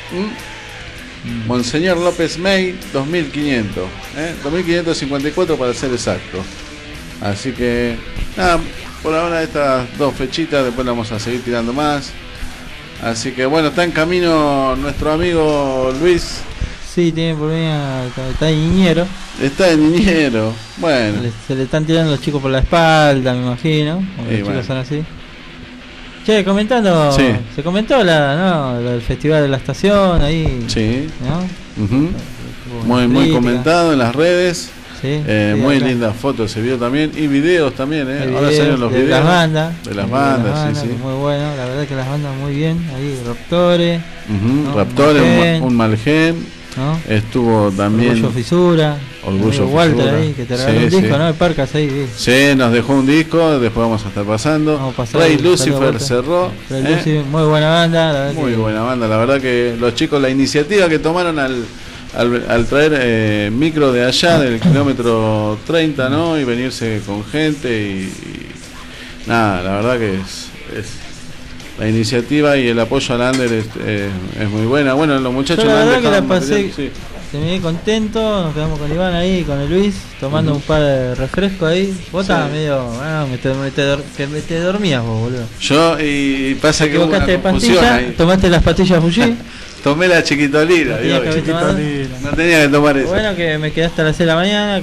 ¿Mm? Monseñor López May, dos mil quinientos. ¿eh? dos mil quinientos cincuenta y cuatro para ser exacto. Así que, nada, por ahora estas dos fechitas, después la vamos a seguir tirando más. Así que bueno, está en camino nuestro amigo Luis.
Sí, tiene problema, está, está de niñero.
Está de niñero. Bueno.
Le- se le están tirando los chicos por la espalda, me imagino. Porque
Y
los
bueno.
chicos son así. Che, comentando,
Sí.
se comentó la, ¿no? el festival de la estación ahí,
Sí.
¿no?
Ujú.
Hubo
Muy,
una
muy
crítica.
comentado en las redes.
Sí,
Eh,
sí,
muy
acá.
lindas fotos se vio también. Y videos también, ¿eh?
Hay
Ahora
videos
salieron los
de
videos.
las bandas,
De las
de
bandas, sí, sí.
Muy bueno, la verdad que las bandas muy bien, ahí Raptores,
Ujú,
¿no?
Raptores, un,
Malgen,
ma- un Malgen.
¿no?
Estuvo también.
Orgullo Fisura,
Orgullo
amigo Walter
Fisura.
ahí, que te regaló
Sí,
un
sí.
disco, ¿no? De Parcas ahí, ¿sí?
Sí, nos dejó un disco, después vamos a estar pasando.
Vamos a pasar
Rey
el saludo
Lucifer
Walter.
cerró.
Rey
¿eh?
Lucifer, muy buena banda, la verdad
Muy
que-
buena banda, la verdad que los chicos, la iniciativa que tomaron al, al, al traer eh, micro de allá, del kilómetro treinta, ¿no? Y venirse con gente y, y nada, la verdad que es, es la iniciativa y el apoyo al Under es, eh, es muy buena. Bueno, los muchachos
Yo la
me han
verdad que
dejado
la pasé,
material, sí.
se me quedé contento, nos quedamos con Iván ahí, con el Luis, tomando un par de refrescos ahí. Vos
Sí.
estabas medio, ah, me te, me te dor- que me te dormías vos, boludo.
Yo, y pasa
Te
que hubo una
equivocaste de
confusión
pastilla,
ahí.
tomaste las pastillas Fuji.
Tomé la chiquitolina,
Tenía
digo,
que haber tomado.
Chiquitolina.
no tenía que tomar eso.
Bueno, que me quedé hasta las seis de la mañana,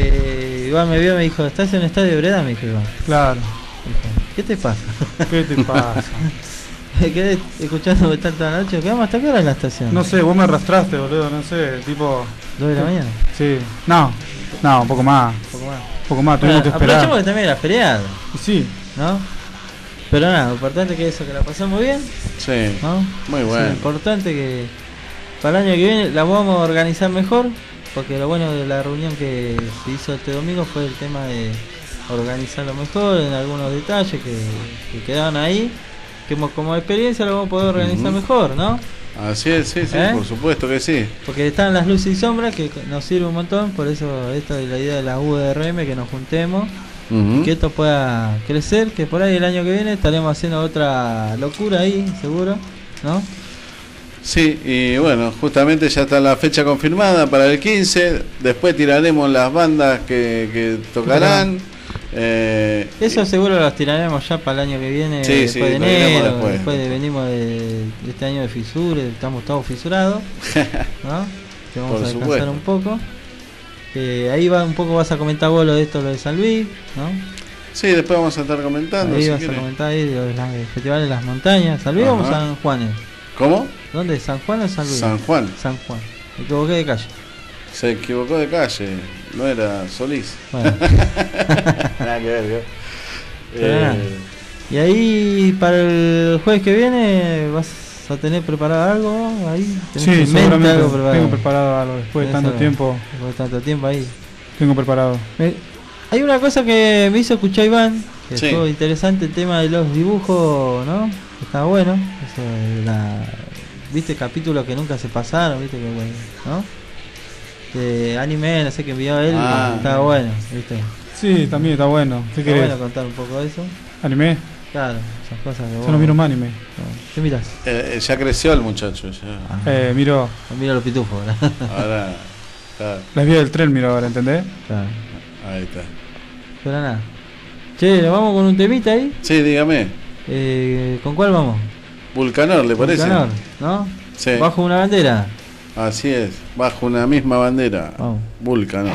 que Iván me vio y me dijo, ¿estás en un estadio de Breda? Me dijo Iván.
Claro.
Me dijo, ¿qué te pasa?
¿Qué te pasa?
Me quedé escuchando tanta noche, quedamos hasta qué hora en la estación.
No sé, vos me arrastraste, boludo, no sé, tipo...
¿Dos de la mañana?
Sí. No, no, un poco más.
Un poco más.
Un poco más,
Bueno,
tuvimos que
aprovechamos
esperar.
que también era feriado,
Y sí,
¿no? Pero nada, lo importante que eso, que la pasamos bien,
Sí,
¿no?
muy
Es
bueno.
importante que para el año que viene la vamos a organizar mejor, porque lo bueno de la reunión que se hizo este domingo fue el tema de organizarlo mejor en algunos detalles que, que quedaban ahí, que mo- como experiencia lo vamos a poder organizar
Ujú.
mejor, ¿no?
Así es, sí, sí,
¿Eh?
por supuesto que sí.
Porque están las luces y sombras que nos sirve un montón, por eso esta es la idea de la U D R M, que nos juntemos,
Ujú.
que esto pueda crecer, que por ahí el año que viene estaremos haciendo otra locura ahí, seguro, ¿no?
Sí, y bueno, justamente ya está la fecha confirmada para el quince. Después tiraremos las bandas que, que tocarán. Eh,
Eso seguro las tiraremos ya para el año que viene,
Sí,
después
sí,
de
lo diremos
enero,
después.
después de venimos de, de este año de fisura, estamos todos fisurados, ¿no? Que vamos
Por
a descansar
supuesto.
un poco. Eh, ahí va un poco, vas a comentar vos lo de esto, lo de San Luis, ¿no?
sí, después vamos a estar comentando.
Ahí
si
vas
quiere.
a comentar ahí lo de la- el Festival de las Montañas. ¿San Luis o
Ajá.
San Juanes?
¿Cómo?
¿Dónde es? ¿San Juan o San Luis?
San Juan.
San Juan. Me equivoqué de calle.
Se equivocó de calle, no era Solís.
Bueno.
Nada que ver, ¿vio?
Pero nada.
Eh,
Y ahí para el jueves que viene vas a tener preparado algo ahí. ¿Tenés
sí,
en mente
seguramente
algo preparado?
tengo preparado algo después de
¿Tenés
tanto
algo?
tiempo.
Después de tanto tiempo ahí.
Tengo preparado.
Me- Hay una cosa que me hizo escuchar Iván, que
Sí.
fue interesante, el tema de los dibujos, ¿no? Está bueno. Eso de la, viste capítulos que nunca se pasaron, viste que bueno, ¿no? De anime, no sé qué envió él,
Ah.
estaba bueno, viste.
Sí, también está bueno. ¿Qué
Está
querés?
bueno contar un poco de eso.
¿Anime?
Claro, esas cosas que vos.
Yo no miro más anime.
¿Qué mirás?
eh, ya creció el muchacho, ya.
Eh, miro
Mira los pitufos, ¿verdad?
Ahora, claro,
las vías del tren, miro ahora, ¿entendés?
Claro.
ahí está.
Pero nada. Che, ¿nos vamos con un temita ahí?
Sí, dígame.
Eh, ¿Con cuál vamos?
Vulcanor, ¿le parece?
Vulcanor, ¿no?
Sí.
Bajo una bandera.
Así es, bajo una misma bandera.
Vamos.
Vulcanor.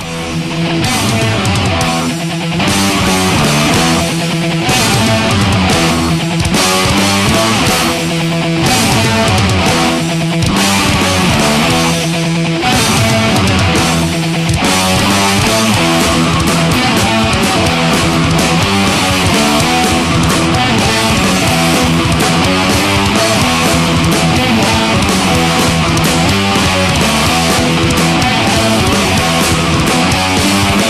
Thank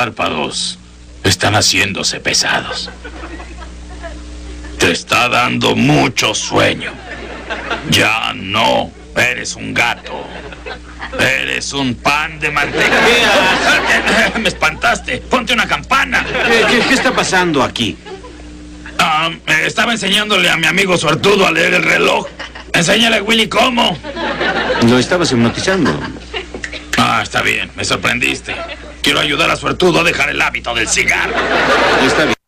párpados están haciéndose pesados. Te está dando mucho sueño. Ya no eres un gato. Eres un pan de mantequilla. Me espantaste. Ponte una campana.
¿Qué, qué, qué está pasando aquí?
Ah, estaba enseñándole a mi amigo suertudo a leer el reloj. Enséñale a Willy cómo.
Lo estabas hipnotizando.
Ah, está bien. Me sorprendiste. Quiero ayudar a suertudo a dejar el hábito del cigarro.
Está bien.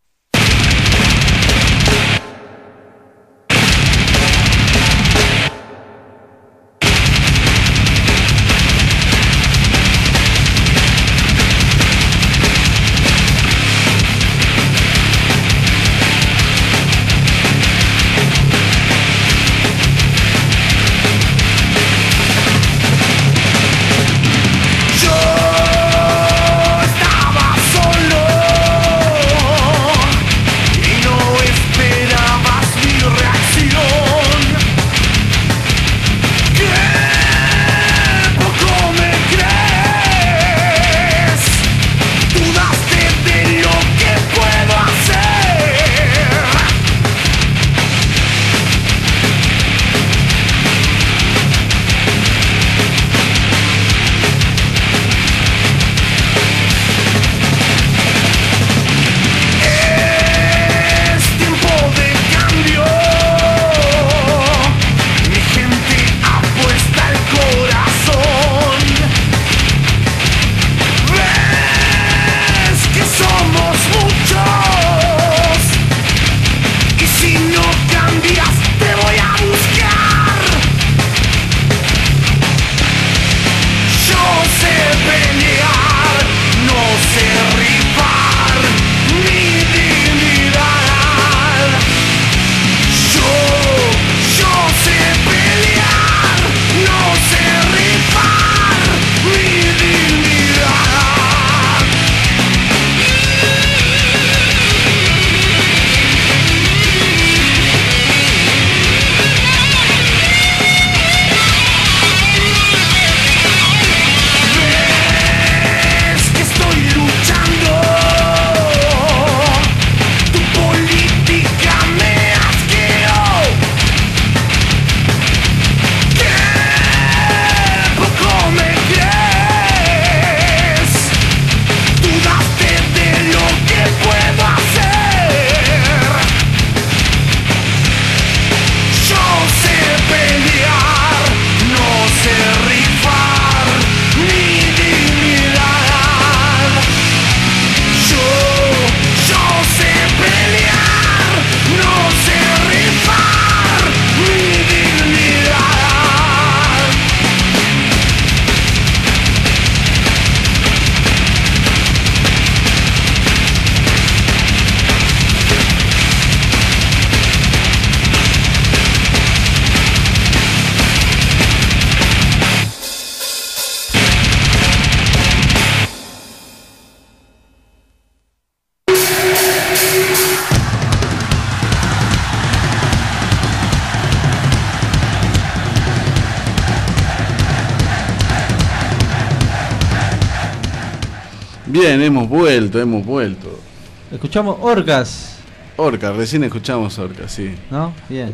Bien, hemos vuelto, hemos vuelto.
Escuchamos Orcas.
Orcas, recién escuchamos Orcas, sí.
¿No? Bien.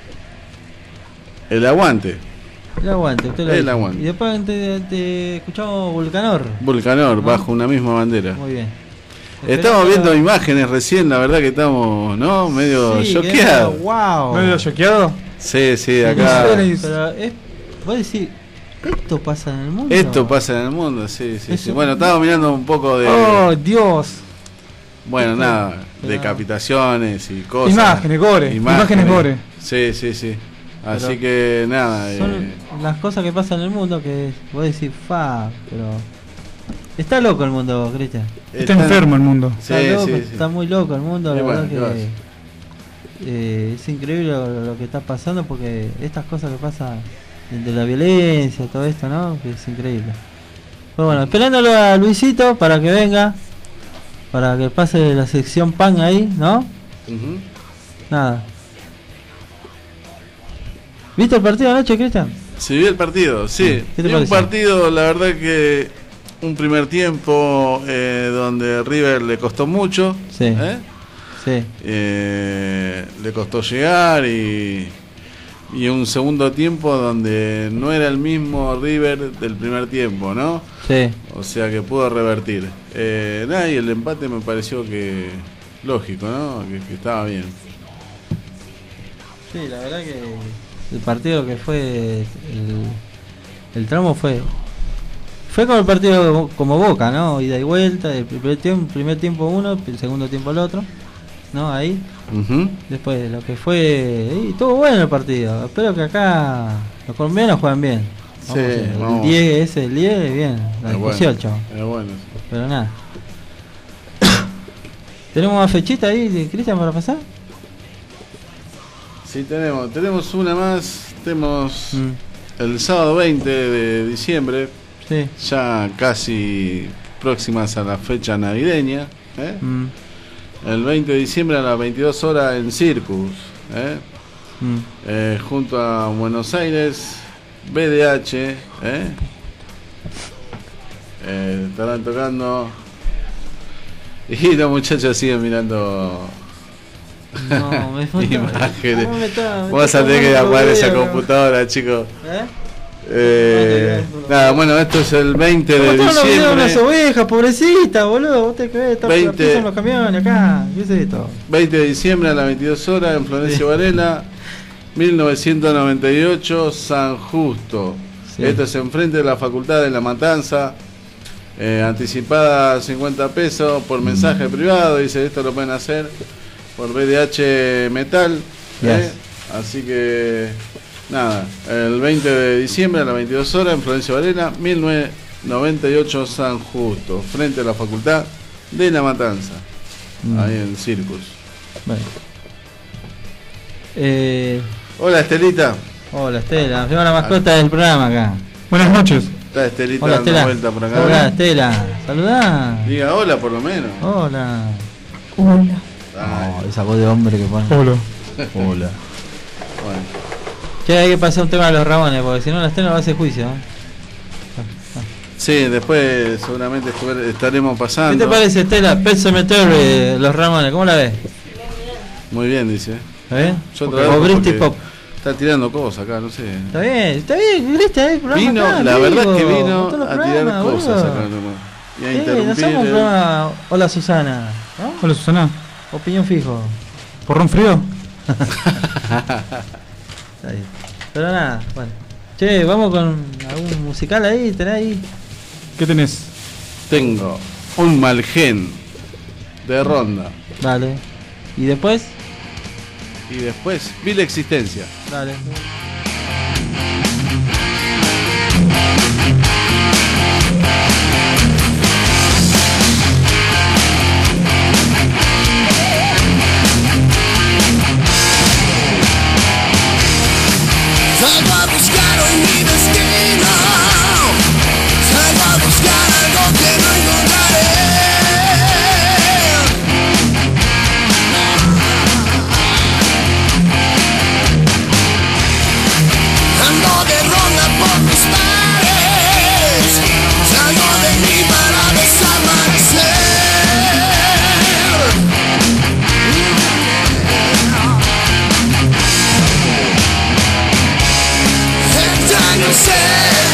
El aguante.
El aguante, usted lo
El
dijo.
aguante.
Y después te, te escuchamos Vulcanor.
Vulcanor,
¿no?
bajo una misma bandera.
Muy bien.
Estamos
Esperando-
viendo imágenes recién, la verdad que estamos, ¿no? Medio
Sí,
choqueados.
que- Wow.
¿Medio choqueado?
Sí, sí, acá.
Pero es, vos decís, esto pasa en el mundo.
Esto pasa en el mundo, sí, sí,
Eso-
sí. Bueno, estamos mirando un poco de.
Oh, Dios.
Bueno,
esto-
nada,
pero-
decapitaciones y cosas.
Imágenes, gore, imágenes gore.
Sí, sí, sí. Así
Pero
que nada.
Son
eh,
las cosas que pasan en el mundo que vos decís, fa, pero. Está loco el mundo, Cristian.
Está enfermo el mundo.
Está,
Sí,
loco,
sí, sí.
está muy loco el mundo,
Y
la
bueno,
verdad
¿qué vas?
que eh, es increíble lo, lo que está pasando porque estas cosas que pasan de la violencia, todo esto, ¿no? Que es increíble. Pues bueno, esperándolo a Luisito para que venga, para que pase la sección pan ahí, ¿no?
ujú.
Nada. ¿Viste el partido anoche, Cristian?
Se vio el partido, sí.
¿Qué te
Y un
pareció?
partido, la verdad que un primer tiempo eh, donde River le costó mucho.
Sí.
¿eh?
Sí.
Eh, le costó llegar y, y un segundo tiempo donde no era el mismo River del primer tiempo, ¿no?
Sí.
O sea que pudo revertir. Eh, nada, y el empate me pareció que lógico, ¿no? Que, que estaba bien.
Sí, la verdad que el partido que fue, el, el tramo fue fue como el partido como Boca, ¿no? Ida y vuelta, el primer tiempo, primer tiempo uno, el segundo tiempo el otro, ¿no? Ahí.
Uh-huh.
Después lo que fue, y estuvo bueno el partido. Espero que acá los colombianos jueguen bien. Vamos,
Sí,
el
vamos.
diez, ese, el diez, bien, la
Es
discusión,
bueno,
chavo.
es bueno.
Pero nada. ¿Tenemos más fechita ahí, Cristian, para pasar?
Sí, tenemos, tenemos una más. Tenemos
Mm.
el sábado veinte de diciembre,
Sí.
ya casi próximas a la fecha navideña. ¿eh?
Mm.
El veinte de diciembre a las veintidós horas en Circus, ¿eh?
Mm.
Eh, junto a Buenos Aires, B D H, ¿eh? Eh, estarán tocando y los muchachos siguen mirando
No, me falta.
imágenes.
¿Cómo me está- me
Vamos
está
a tener que
tomando
apagar
los
esa
videos,
computadora, chicos.
¿Eh?
Eh, nada, bueno, esto es el veinte de
¿Cómo están los videos de unas
diciembre.
ovejas, pobrecita, boludo? ¿Vos te crees? Está
veinte
piensan los camiones acá. ¿Qué es esto?
veinte de diciembre a las veintidós horas en Florencio
Sí.
Varela, mil novecientos noventa y ocho, San Justo.
Sí.
Esto es enfrente de la Facultad de La Matanza. Eh, anticipada cincuenta pesos por mensaje privado. Dice, esto lo pueden hacer por B D H Metal. ¿eh?
Yes.
Así que, nada, el veinte de diciembre a las veintidós horas en Florencio Varela, mil novecientos noventa y ocho, San Justo, frente a la Facultad de La Matanza.
Mm.
Ahí en Circus.
Bueno. Eh,
Hola, Estelita.
hola, Estela. Tengo la mascota del programa acá.
Buenas noches.
Está Estelita
Hola,
dando
Estela.
vuelta por acá.
Hola, Estela. Saludá.
Diga hola por lo menos.
Hola.
Hola.
Ay,
Oh, esa voz de hombre que pone.
Hola.
Hola.
bueno.
Che, hay que pasar un tema de los Ramones, porque si no la Estela va a hacer juicio. ¿eh?
Sí, después seguramente estuve- estaremos
¿Qué
pasando.
te parece, Estela? Pet Cemetery, los Ramones, ¿cómo la ves?
Muy bien, dice.
¿Está bien?
Yo
O
todavía
Britney
porque
Pop.
está tirando cosas acá, no sé.
Está bien, está bien, Cristian, el programa
Vino,
acá,
la
amigo,
verdad es que
como
vino
todos los
a tirar
programas,
cosas
boludo.
acá, no, no. Y a
Sí, no
interrumpir.
somos un
el-
programa. Hola, Susana. ¿No?
Hola, Susana.
Opinión fijo.
¿Porrón frío?
Está bien. Pero nada, bueno. Che, vamos con algún musical ahí, tenés ahí.
¿Qué tenés?
Tengo un Malgen de ronda.
Dale. ¿Y después?
Y después, vi la existencia.
Dale.
Salgo a buscar hoy mi destino. Salgo a buscar algo que no encontraré. Ando de ronda por mis mares. Salgo de mí para desaparecer. Extraño ser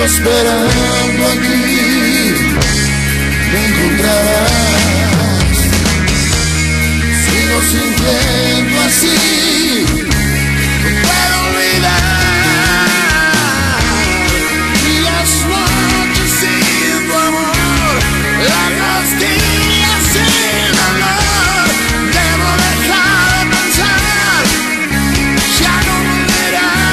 esperando aquí, me encontrarás. Sigo sintiendo así, no puedo olvidar. Y las noches sin tu amor, largos días sin amor, debo dejar de pensar, ya no volverás.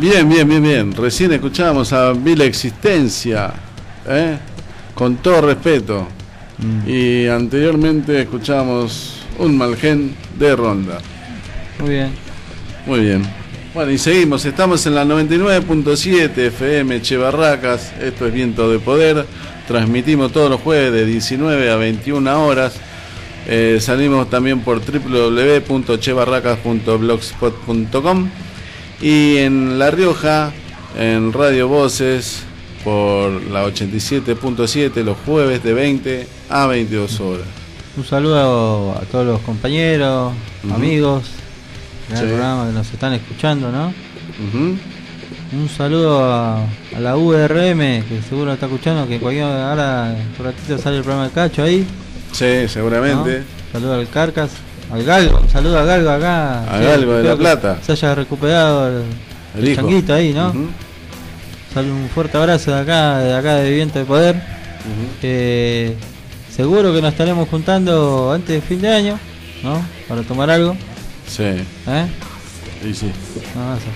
Bien, bien, bien, bien. Recién escuchábamos a Vila Existencia, ¿eh? Con todo respeto. Mm. Y anteriormente escuchábamos Un Malgen de Ronda.
Muy bien.
Muy bien. Bueno, y seguimos. Estamos en la noventa y nueve punto siete F M Che Barracas. Esto es Viento de Poder. Transmitimos todos los jueves de diecinueve a veintiuna horas. Eh, salimos también por doble u doble u doble u punto che barracas punto blogspot punto com. Y en La Rioja, en Radio Voces, por la ochenta y siete punto siete los jueves de veinte a veintidós horas.
Un saludo a todos los compañeros, uh-huh. amigos del sí. programa que nos están escuchando, ¿no? Uh-huh. Un saludo a, a la U R M, que seguro está escuchando, que cualquier hora, un ratito sale el programa del Cacho ahí.
Sí, seguramente.
¿No? Saludo al Carcas. Al Galgo, un saludo a Galgo acá.
A Galgo de La Plata.
Se haya recuperado el, el, el changuito ahí, ¿no? Uh-huh. Saludo, un fuerte abrazo de acá, de acá de Viento de Poder. Uh-huh. Eh, seguro que nos estaremos juntando antes de fin de año, ¿no? Para tomar algo.
Sí.
¿Eh?
Sí, sí.
No, eso.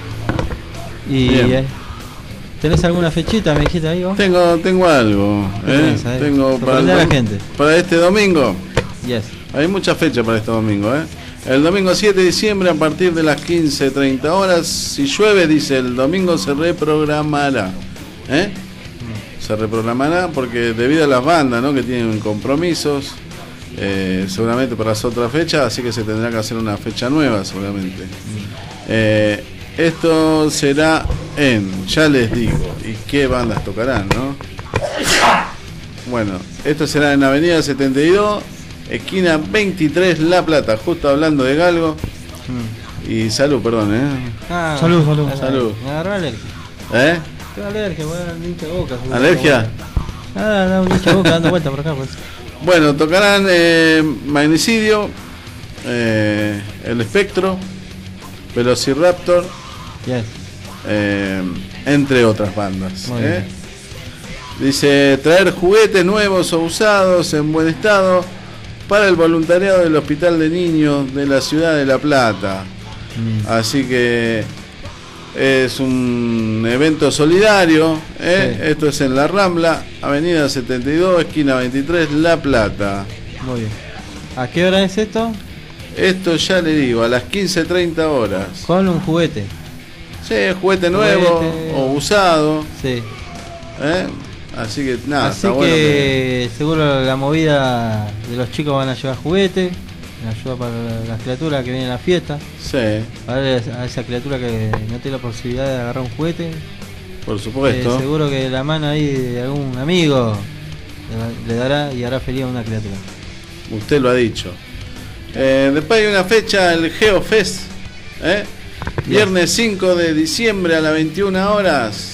Y eh, ¿tenés alguna fechita, me dijiste ahí vos?
Tengo, tengo algo. ¿eh? Tenés, tengo para, el,
la gente.
para este domingo.
Yes.
Hay mucha fecha para este domingo, ¿eh? El domingo siete de diciembre a partir de las quince treinta horas. Si llueve, dice, el domingo se reprogramará. ¿Eh? Mm. Se reprogramará porque debido a las bandas, ¿no? Que tienen compromisos, eh, seguramente para las otras fechas, así que se tendrá que hacer una fecha nueva, seguramente. Mm. Eh, esto será en, ya les digo, y qué bandas tocarán, ¿no? Bueno, esto será en Avenida setenta y dos, esquina veintitrés, La Plata, justo hablando de Galgo. Mm. Y salud, perdón, ¿eh?
Ah,
salud, salud.
Salud.
Me agarró alergia.
¿Eh?
Tengo alergia, voy a dar un hincha de boca.
¿Alergia?
Ah, da un hincha de boca dando vuelta por acá, pues.
Bueno, tocarán eh, Magnicidio, eh, El Espectro, Velociraptor,
yes.
eh, entre otras bandas. ¿eh? Dice, traer juguetes nuevos o usados en buen estado para el voluntariado del Hospital de Niños de la Ciudad de La Plata. Mm. Así que es un evento solidario, ¿eh? Sí. Esto es en La Rambla, Avenida setenta y dos, esquina veintitrés, La Plata.
Muy bien. ¿A qué hora es esto?
Esto ya le digo, a las quince treinta horas.
Con un juguete.
Sí, juguete nuevo juguete. o usado.
Sí.
¿Eh? Así que nada,
Así
está
que,
bueno que
seguro la movida de los chicos van a llevar juguetes, ayuda para las criaturas que vienen a la fiesta.
Sí.
Para a esa criatura que no tiene la posibilidad de agarrar un juguete.
Por supuesto.
Eh, seguro que la mano ahí de algún amigo le dará y hará feliz a una criatura.
Usted lo ha dicho. Eh, después hay una fecha, el GeoFest, ¿eh? Viernes cinco de diciembre a las veintiuna horas.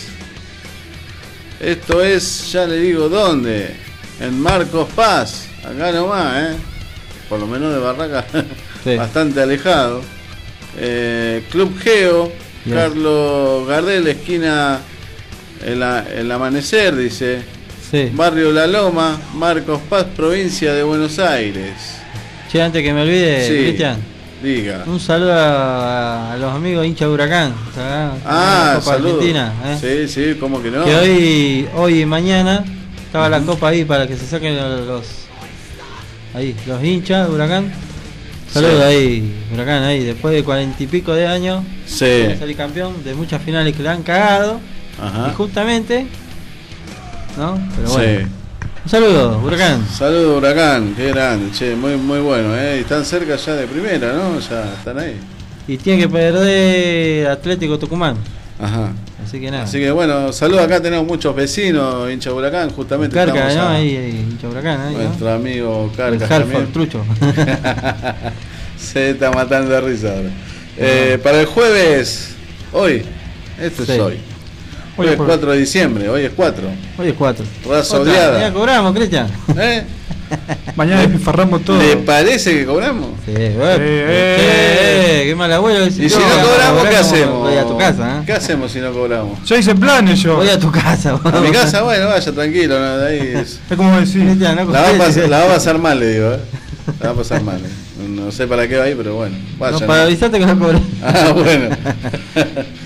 Esto es, ya le digo dónde, en Marcos Paz, acá nomás, ¿eh? Por lo menos de Barraca, sí. Bastante alejado. Eh, Club Geo, yes. Carlos Gardel, esquina el, el Amanecer, dice.
Sí.
Barrio La Loma, Marcos Paz, provincia de Buenos Aires.
Che, antes que me olvide,
sí.
Cristian.
Diga.
Un saludo a, a los amigos hincha de Huracán. ¿Sabes?
Ah,
Copa
saludo.
Argentina, ¿eh?
Sí, sí, ¿cómo que no?
Que hoy, hoy y mañana estaba uh-huh. la copa ahí para que se saquen los ahí, los hinchas de Huracán. Saludos sí. ahí, Huracán, ahí, después de cuarenta y pico de años,
sí.
salir campeón de muchas finales que le han cagado.
Ajá.
Y justamente, ¿no? Pero bueno.
Sí.
Un saludo, Huracán.
Saludo, Huracán, qué grande, che, muy muy bueno, ¿eh? Y están cerca ya de primera, ¿no? Ya están ahí.
Y tiene que perder Atlético Tucumán.
Ajá.
Así que nada.
Así que bueno, saludos, acá tenemos muchos vecinos, hincha Huracán, justamente.
Carca, ¿no?
A...
Ahí, ahí, hincha Huracán, ahí,
nuestro
¿no?
amigo Carca.
El Hartford, trucho.
Se está matando de risa ahora. Eh, para el jueves, hoy, esto sí. es hoy. Hoy es cuatro de diciembre, hoy es cuatro.
Hoy es cuatro.
Raza odiada.
Ya cobramos, Cristian.
¿Eh?
Mañana desparramos todo.
¿Le parece que cobramos?
Sí, bueno. Eh, eh, eh, qué mal abuelo.
Y si no cobramos, ¿qué hacemos?
Voy a tu casa, ¿eh?
¿Qué hacemos si no cobramos?
Yo hice planes yo.
Voy a tu casa.
A mi casa, bueno, vaya tranquilo. ¿no? De ahí es...
es como decir.
Cristian, no
la, va a pasar, la va a pasar mal, le digo. ¿eh? La va a pasar mal. ¿eh? No sé para qué va ahí, pero bueno. Vaya,
no, para avisarte que no cobramos.
Ah, bueno.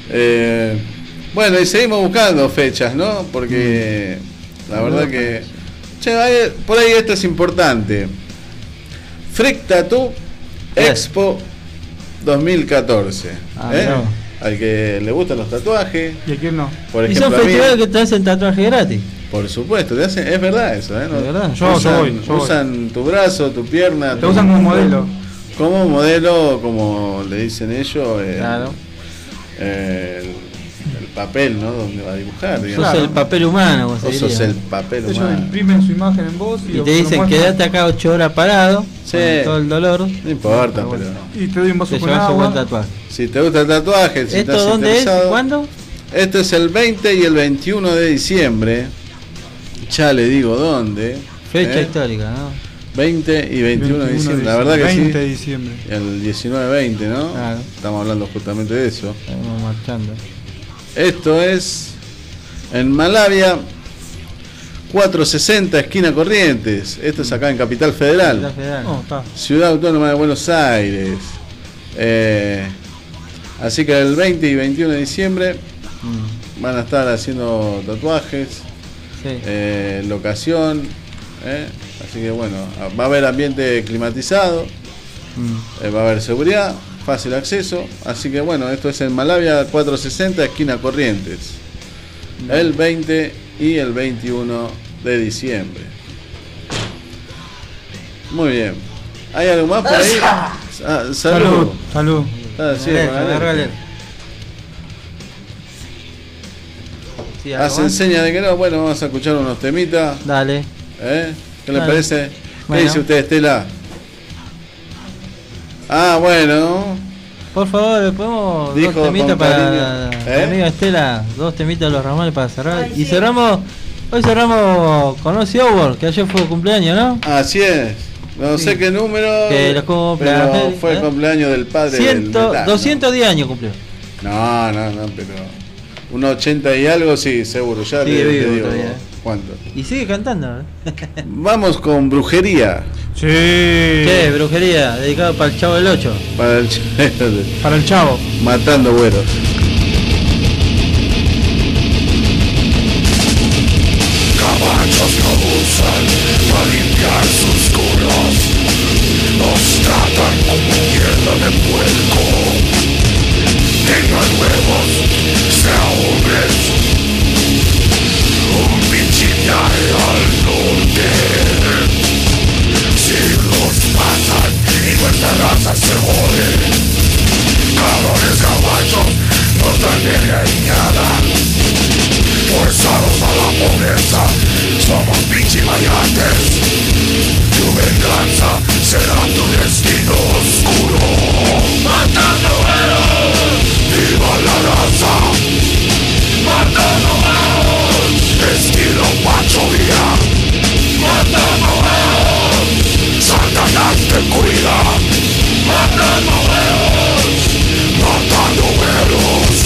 Eh, bueno, y seguimos buscando fechas, ¿no? Porque la verdad que... Che, hay- por ahí esto es importante. Freak Tattoo Expo dos mil catorce.
Ah,
¿eh?
mirá vos.
Al que le gustan los tatuajes.
¿Y a quién no?
Por
Y
ejemplo,
son
a mí-
festivales que te hacen tatuaje gratis.
Por supuesto, te hacen, es verdad eso, ¿eh? No-
¿Es verdad?
Yo- yo
usan,
voy, yo voy.
usan tu brazo, tu pierna.
Te
tu-
usan como modelo.
Como modelo, como le dicen ellos. eh,
Claro.
eh, el, el papel, ¿no? Donde va a dibujar. digamos.
Sos el papel humano, como se
Vos sos
diría.
el papel
Ellos
humano.
imprimen su imagen en vos y,
Y
lo-
te
lo
dicen,
muestran.
quedate acá ocho horas parado,
Sí.
con todo el dolor.
No importa,
Pero
pero.
bueno,
Y te doy un vaso
te
con
llevas un buen
agua.
tatuaje.
Si te gusta el tatuaje, si
¿Esto
estás
dónde es?
interesado.
¿Cuándo?
Esto es el veinte y el veintiuno de diciembre. Ya le digo dónde.
Fecha
¿eh?
histórica, ¿no?
veinte y veintiuno de diciembre. La verdad que
veinte de
sí.
diciembre.
El diecinueve veinte, ¿no?
Claro.
Estamos hablando justamente de eso.
Estamos marchando.
Esto es en Malavia cuatrocientos sesenta, esquina Corrientes. Esto es acá en Capital Federal.
Capital Federal.
No, está.
Ciudad Autónoma de Buenos Aires. Eh, así que el veinte y veintiuno de diciembre
Mm,
van a estar haciendo tatuajes,
sí.
eh, locación. eh, Así que bueno, va a haber ambiente climatizado,
Mm.
eh, va a haber seguridad, fácil acceso. Así que bueno, esto es en Malavia cuatrocientos sesenta, esquina Corrientes. El veinte y el veintiuno de diciembre. Muy bien. ¿Hay algo más por ahí? Ah, salud.
Salud. Salud.
Ah, sí,
Alerta,
con alerta.
agarra alerta. Sí, algo
Hacen
más.
seña de que no. Bueno, vamos a escuchar unos temitas.
Dale.
¿eh? ¿Qué le
Dale.
parece? ¿Qué
Bueno.
dice usted, Estela? Ah, bueno.
Por favor, podemos
Dijo
dos temitas
con
para
cariño,
la
¿eh?
amiga Estela, dos temitas de los Ramones para cerrar. Y cerramos, hoy cerramos con Ozzy Osbourne, que ayer fue cumpleaños, ¿no?
Así es. No
Sí.
sé qué número.
Que los cumple
pero
Ángel,
fue el
¿eh?
cumpleaños del padre
Ciento-
del metal, ¿no?
doscientos diez años cumplió.
No, no, no, pero un ochenta y algo, sí, seguro. Ya
Sigue
le, le
vivo
digo
todavía.
cuánto.
Y sigue cantando, ¿eh?
Vamos con brujería.
Sí.
¿Qué? Brujería, dedicado para el Chavo del ocho.
Para el
Para el chavo.
matando güeros.
Caballos que abusan para limpiar sus culos. Nos tratan como mierda de puerco. Tengan huevos, sea hombres. Un pinche viaje al norte. Siglos pasan y nuestra raza se jode. Cabrones caballos no dan ni nada. Forzados a la pobreza, somos pinche variantes. Tu venganza será tu destino oscuro. Matando veros, viva la raza. Matando veros, estilo machoría. Matando veros, Satanás te cuida. Matando veros, matando veros.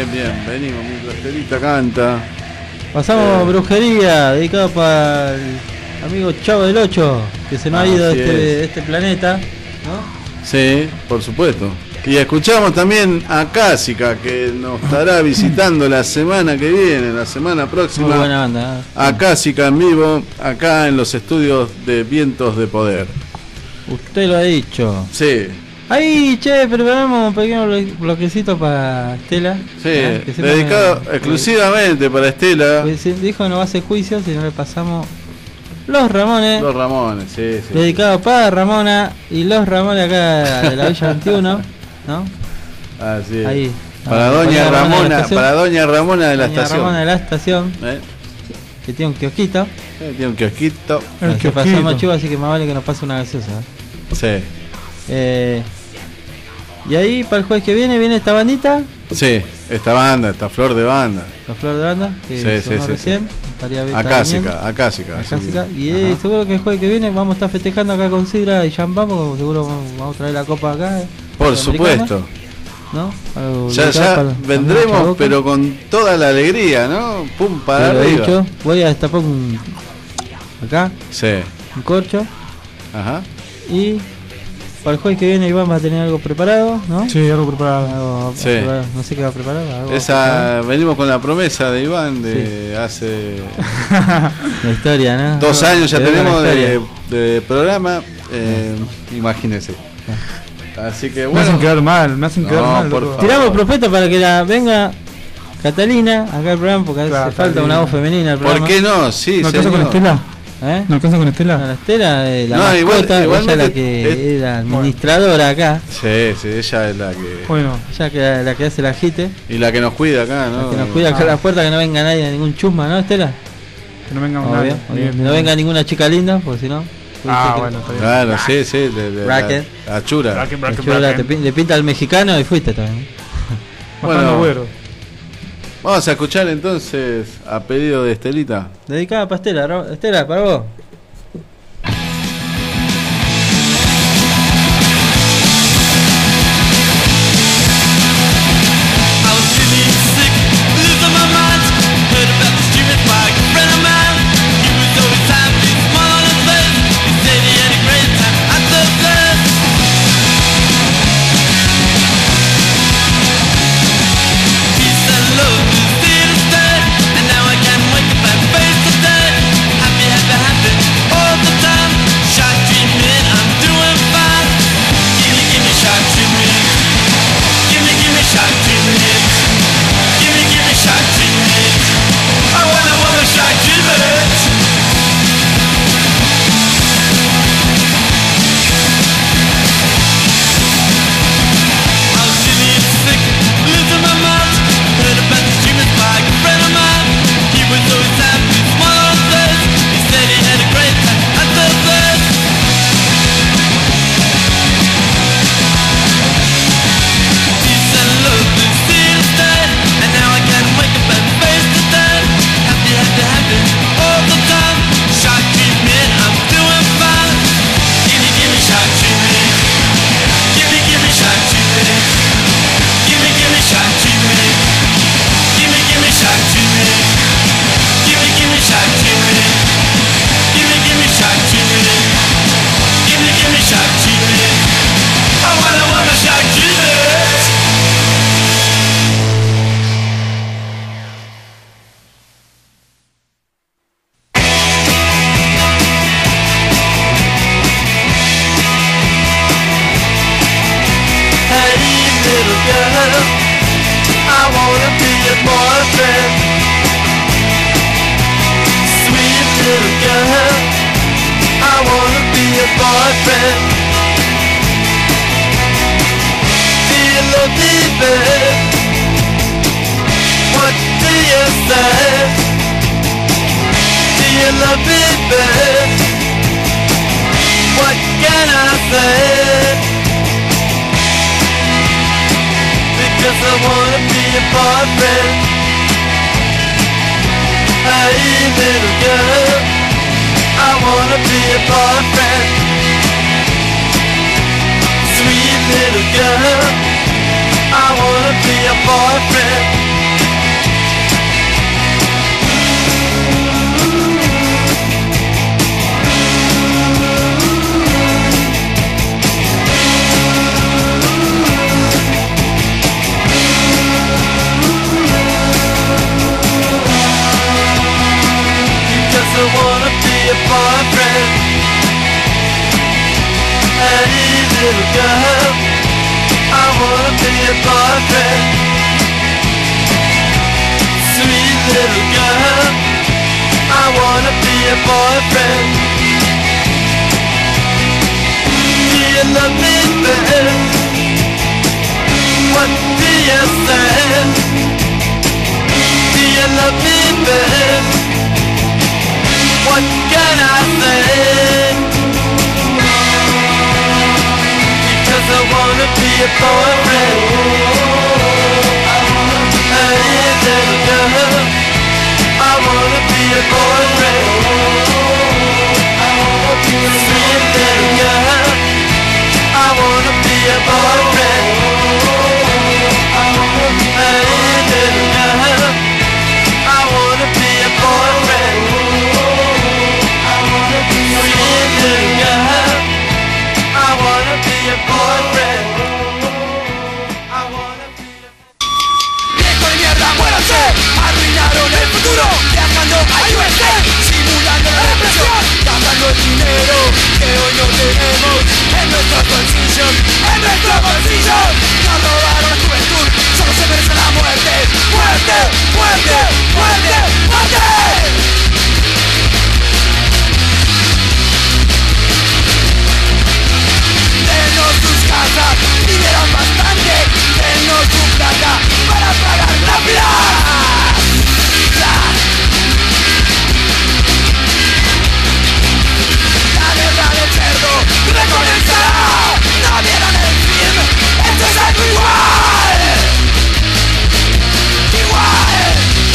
bien, bien. Venimos mientras Estelita canta.
Pasamos
Eh.
brujería, dedicado para el amigo Chavo del Ocho, que se nos ha ido de
Así
este,
es.
de este planeta, ¿no?
Sí, por supuesto. Y escuchamos también a Cásica, que nos estará visitando la semana que viene, la semana próxima.
Muy buena banda, ¿eh?
A Cásica en vivo, acá en los estudios de Vientos de Poder.
Usted lo ha dicho.
Sí.
Ahí, che, preparamos un pequeño blo- bloquecito para Estela.
Sí,
¿eh? Que siempre
dedicado
me-
exclusivamente para Estela.
Pues, sí, dijo que no va a hacer juicio si no le pasamos Los Ramones.
Los Ramones, sí, sí.
Dedicado para Ramona y los Ramones acá de la Villa veintiuno, ¿no?
Así es.
Ahí.
Para
Ah,
doña
Ramona de la
Ramona,
estación.
para doña Ramona de la
Doña
estación.
Ramona de la estación,
¿Eh?
que tiene un kiosquito.
Eh, Tiene un kiosquito.
El
Que
kiosquito.
pasamos chivo, así que más vale que nos pase una gaseosa. ¿eh?
Sí,
Eh, y ahí para el jueves que viene viene esta bandita,
sí, esta banda, esta flor de banda.
la Flor de Banda, que
Sí,
sonó
sí, sí,
recién. Estaría bien,
A
está viniendo.
Cásica, a Cásica.
A
sí.
Cásica. Y eh,
Ajá.
seguro que el jueves que viene vamos a estar festejando acá con Sidra y champán, porque seguro vamos, vamos a traer la copa acá. eh,
Por
sudamericana,
supuesto.
¿no? Algo
Ya,
dedicado
ya
para- para
vendremos,
Chaboca.
pero con toda la alegría, ¿no? Pum, para
Te lo he
arriba.
dicho, voy a destapar un, acá,
Sí,
un corcho.
ajá.
Y para el jueves que viene Iván va a tener algo preparado, ¿no?
Sí, algo preparado.
Algo
Sí.
preparado, no sé qué va a preparar. Algo va a
Esa,
preparar.
venimos con la promesa de Iván de hace
La historia, ¿no?
dos años ya
Te veo
tenemos
la
de,
historia.
de programa, eh, imagínese. Así que
Me hacen
bueno,
quedar mal, me hacen quedar
No,
mal.
por
loco.
favor.
Tiramos propuesta para que la venga Catalina acá al programa, porque
Claro,
hace falta
Catalina.
una voz femenina al
¿por
programa.
qué no? Sí,
¿No alcanza con
señor.
Estela?
¿Eh?
¿No alcanza con
No,
Estela?
la Estela es la
No,
mascota,
igual-
ella es
igualmente
la que
es-
es la administradora acá,
Sí, sí, ella es la que
Bueno,
ella que la, la que hace el agite,
y la que nos cuida acá, ¿no?
la que nos cuida acá
Ah.
a la puerta, que no venga nadie, ningún chusma, ¿no, Estela?
que no venga
Obvio,
nadie.
obvio.
Bien,
Que
bien.
no venga ninguna chica linda, porque si no...
Ah,
que-
bueno, está bien.
Claro, sí, sí, de, de-
Bracket.
la, la chura.
Bracket,
la
bracket,
chula
bracket.
te pin- le pinta al mexicano y fuiste también.
Matando
Bueno.
güeros.
Vamos a escuchar entonces a pedido de Estelita.
Dedicada para Estela, Ro- Estela, para vos.
I was feeling sick, losing my mind. Heard about this dream with my friend of mine. He was always happy, smile on his face. He said he had a great time at the place. Peace and love is here to stay, and now I can wake up and face the day. Happy, happy, happy all the time. Shot dreaming, I'm doing fine. Give me, give me shot dreaming. Give me, give me shot dreaming. Give me, give me shot dreaming. I wanna, wanna shot dreaming. I was feeling sick, losing my mind. Heard about this dream with my friend of mine. He was always happy, smile on his face. He said he had a great time at the place. Peace and love is here to stay, and now I can wake up and face the day. Happy, happy, happy all the time. Shot treatment, I'm doing fine. Give me, give me shot treatment. Give me, give me shot treatment. Give me, give me shot treatment. Give me, give me shot treatment. Give me, give me shot treatment. Give me, give me shot treatment. Give me, give me shot treatment. I wanna, wanna shot treatment. Hey little girl, I wanna be your boyfriend. Sweet little girl, I wanna be your boyfriend. Do you love me, babe? What do you say? Do you love me, babe? What can I say? Because I wanna be your boyfriend. Hey little girl, I wanna be your boyfriend. Sweet little girl, I wanna be your boyfriend. little girl, I wanna be your boyfriend. Sweet little girl, I wanna be your boyfriend. Do you love me, babe? What do you say? Do you love me, babe? What can I say? Because I wanna be your boyfriend. Hey, little girl, I wanna be your boyfriend. Sweet little girl, I wanna be your boyfriend. Hey, little girl, I wanna be your boyfriend. Sweet little girl, I wanna be your boyfriend. I wanna be your... Viejo de mierda, muéranse, arruinaron el futuro, viajando a U S A, simulando la represión, gastando el dinero que hoy no tenemos en nuestros bolsillos, en nuestros bolsillos. Nos robaron la juventud, solo se merece la muerte, muerte, muerte, muerte, muerte. Denos sus casas, vinieron bastante, denos su plata para pagar la plaza. La guerra del cerdo recomenzará, no vieron el film, esto es algo igual, igual.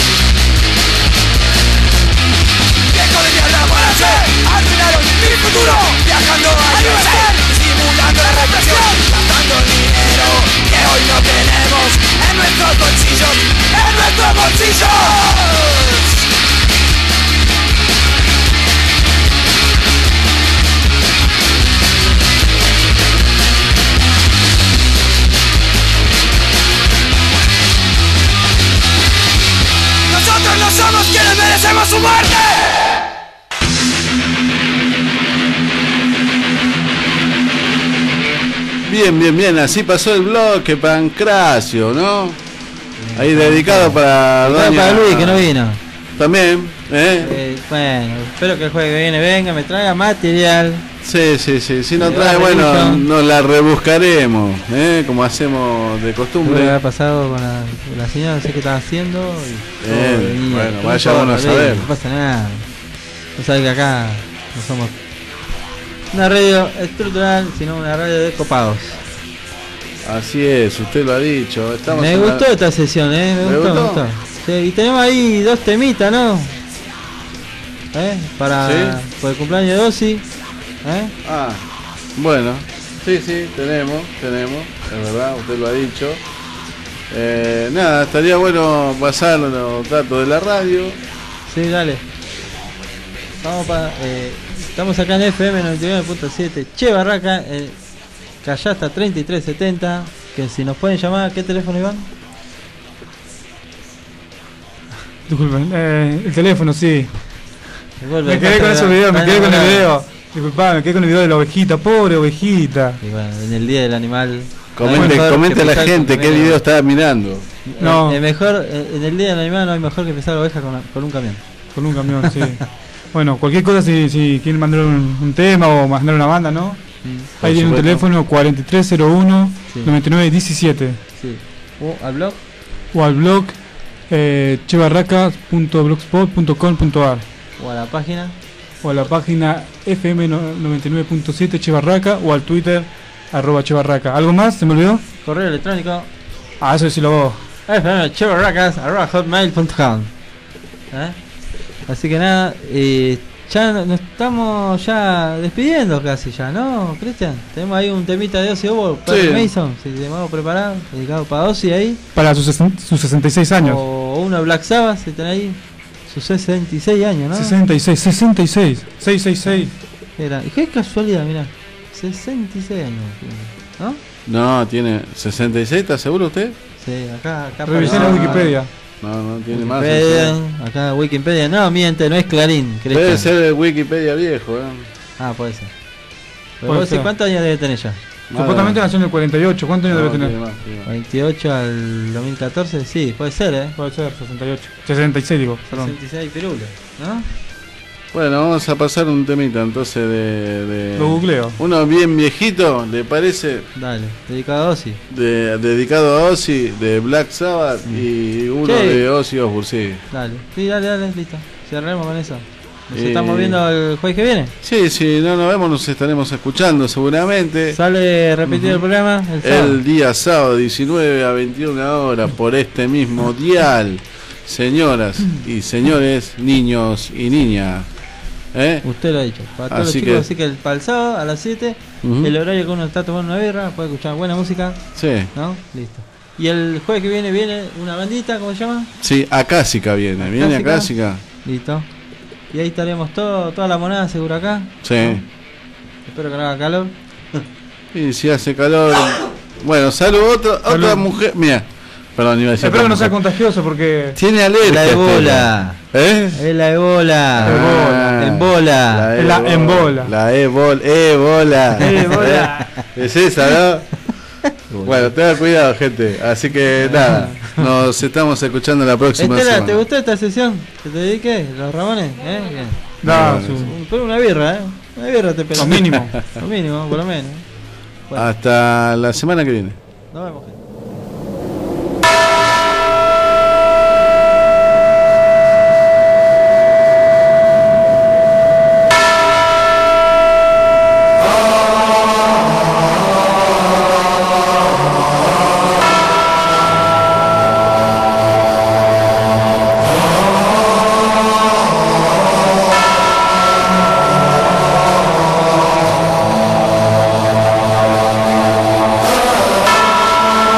Viejo de mierda, muéranse, arruinaron mi futuro, viajando a U S A, simulando la represión, gastando dinero que hoy no tenemos en nuestros bolsillos, en nuestros bolsillos. Nosotros no somos quienes merecemos su muerte.
Bien, bien, bien, así pasó el bloque Pancracio, ¿no? Ahí dedicado para
Dedicado
doña...
para Luis, que no vino.
También, ¿eh?
Eh, bueno, espero que el jueves que viene venga, me traiga material.
Sí, sí, sí, si no
Me
trae,
va
bueno,
Revolution.
nos la rebuscaremos, ¿eh? Como hacemos de
¿Qué
costumbre.
ha pasado con la, la señora? No sé qué estaba haciendo. Y todo
Bien,
venía.
bueno,
¿Qué
vaya
pasó,
uno a
Luis?
saber.
No pasa nada. No sabes que acá no somos una radio estructural, sino una radio de copados.
Así es, usted lo ha dicho. Estamos
Me
en la-
gustó esta sesión, eh. Me
¿Le
gustó, me
gustó?
gustó. Sí, y tenemos ahí dos temitas, ¿no? ¿Eh? Para
Sí.
por el cumpleaños de Dosi. ¿Eh?
Ah, bueno, sí, sí, tenemos, tenemos, es verdad, usted lo ha dicho. Eh, nada, estaría bueno pasar los datos de la radio.
Sí, dale. Vamos para. Eh, estamos acá en F M noventa y nueve punto siete. Che Barraca, eh, Callasta treinta y tres setenta. Que si nos pueden llamar, ¿qué teléfono, Iván?
Disculpen, eh, el teléfono, sí.
Vuelve,
Me quedé con
pasa-
esos videos, me
está
quedé con el
enamorado.
video. Disculpame, me quedé con el video de la ovejita, pobre ovejita.
Y bueno, en el día del animal.
Comente,
no hay mejor
comente
que
a la
empezar
gente
con
qué
primero.
video estaba mirando.
No.
Eh, eh, mejor, eh, en el día del animal no hay mejor que empezar la oveja con, una- con un camión.
Con un camión, sí. Bueno, cualquier cosa, si, si quieren mandar un, un tema o mandar una banda, ¿no?
Mm,
Ahí tiene un
supuesto.
teléfono cuatro tres cero uno
Sí.
noventa y nueve diecisiete
sí. O al blog.
o al blog eh, chebarracas punto blogspot punto com punto ar
O a la página.
o a la página F M noventa y nueve punto siete Chebarraca o al Twitter arroba Chebarraca. ¿Algo más? ¿Se me olvidó?
Correo electrónico.
Ah, eso sí lo hago.
chevarracas arroba hotmail punto com. ¿Eh? Así que nada, eh, ya no- nos estamos ya despidiendo casi ya, ¿no, Cristian? Tenemos ahí un temita de Ozzy Osbourne, Perry
Sí.
Mason, si tenemos preparado, dedicado para Ozzy ahí.
Para sus, sesen- sus sesenta y seis años.
O una Black Sabbath, si tenés ahí sus sesenta y seis años, ¿no?
sesenta y seis, sesenta y seis, seiscientos sesenta y seis.
Era, y qué casualidad, mirá, sesenta y seis años, ¿no?
No, tiene sesenta y seis, ¿está seguro usted?
Sí, acá, acá
Revisé la
aparece-
Wikipedia.
No, no tiene más.
Wikipedia, acá Wikipedia, no miente, no es Clarín,
Debe
Cristian.
ser el Wikipedia viejo, ¿eh?
Ah, puede ser. Pero
Puede
vos decís,
ser.
¿cuántos años debe tener ya?
Supuestamente nació en el cuarenta y ocho. ¿Cuántos años
No,
debe tener?
tiene más, tiene más.
veintiocho al dos mil catorce, sí, puede ser, ¿eh?
Puede ser, sesenta y ocho. sesenta y seis, digo. Perdón.
sesenta y seis pirulos, ¿no?
Bueno, vamos a pasar un temita entonces de, de...
Lo googleo.
Uno bien viejito, ¿le parece?
Dale, dedicado a Ozzy.
De, dedicado a Ozzy, de Black Sabbath, y uno
Sí.
de Ozzy Osbourne, sí.
Dale, sí, dale, dale, listo. Cerremos con eso. Nos
Eh,
estamos viendo el jueves que viene.
Sí, sí, no nos vemos, nos estaremos escuchando seguramente.
Sale repetido el programa el sábado.
El día sábado, diecinueve a veintiuna horas, por este mismo dial. Señoras y señores, niños y niñas. ¿Eh?
Usted lo ha dicho. Para todos
Así
los chicos,
que-
así que el, para el sábado a las siete,
Ujú.
el horario que uno está tomando una birra, puede escuchar buena música,
Sí,
¿no? Listo. Y el jueves que viene viene una bandita, ¿cómo se llama?
sí, Acásica viene, viene
Acásica.
Acásica.
Listo. Y ahí estaremos todo, toda la monada seguro acá.
Sí.
Espero que no haga calor.
Y si hace calor. Bueno, salud, otra, otra
Salud.
mujer. Mira, perdón, iba a decir.
Espero que no sea
otra mujer.
contagioso porque.
Tiene alergia.
La
este.
ebola.
¿Eh?
Es la ebola.
Ah,
El bola.
Es la embola.
La ebola. Ebola.
Ebola.
Es esa, ¿no? Bueno, tengan cuidado, gente. Así que nada, nos estamos escuchando la próxima
Estela,
semana.
¿te gustó esta sesión? ¿Que te dediqué? ¿Los Ramones? ¿Eh? Bien.
Da
Bueno,
su.
Pero una birra, ¿eh? Una birra te pego.
Lo mínimo.
Lo mínimo, por lo menos. Bueno,
Hasta la semana que viene.
nos vemos, gente.
Ah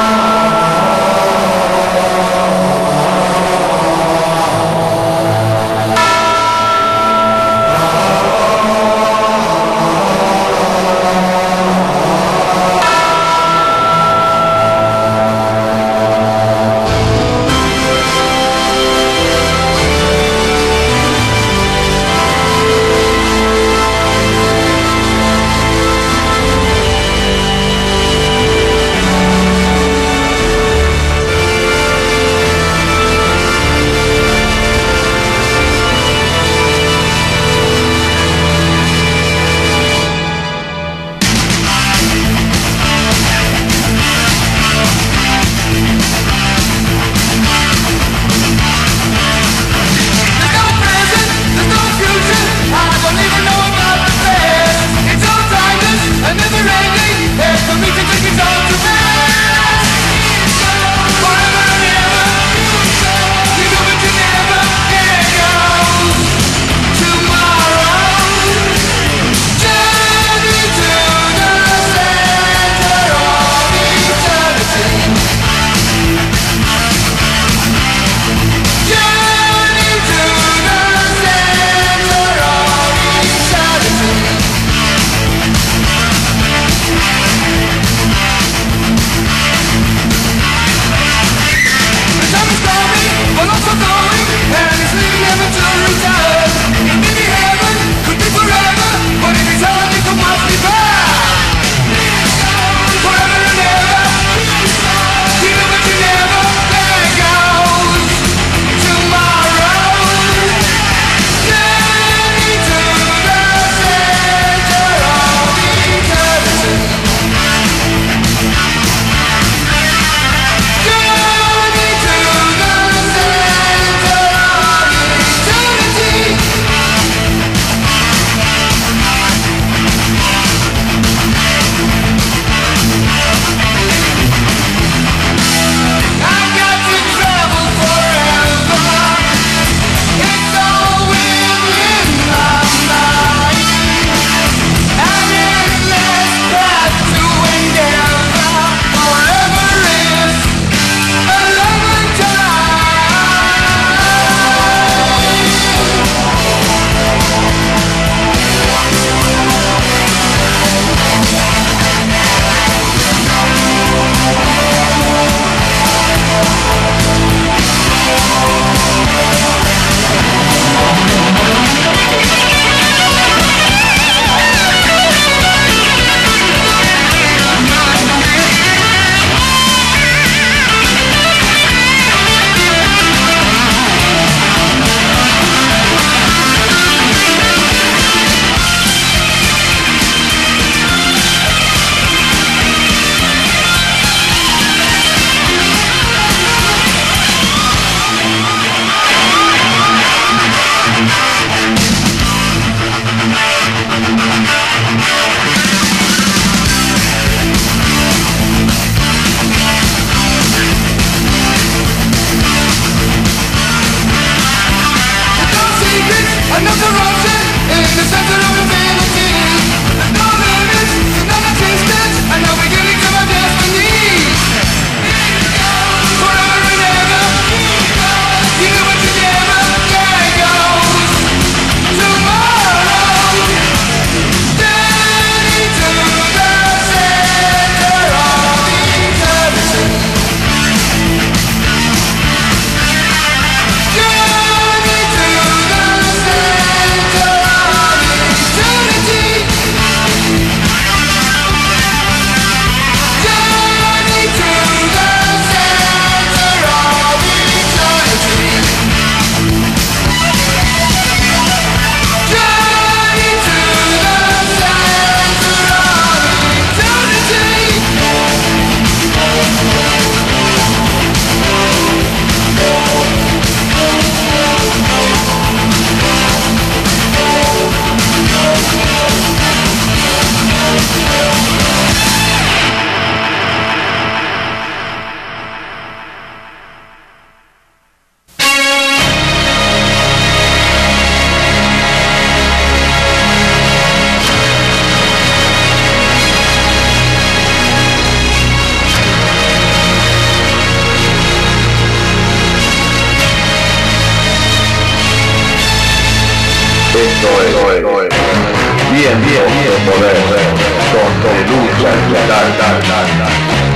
Esto es Bien, bien, bien, poder, donde lucha el metal.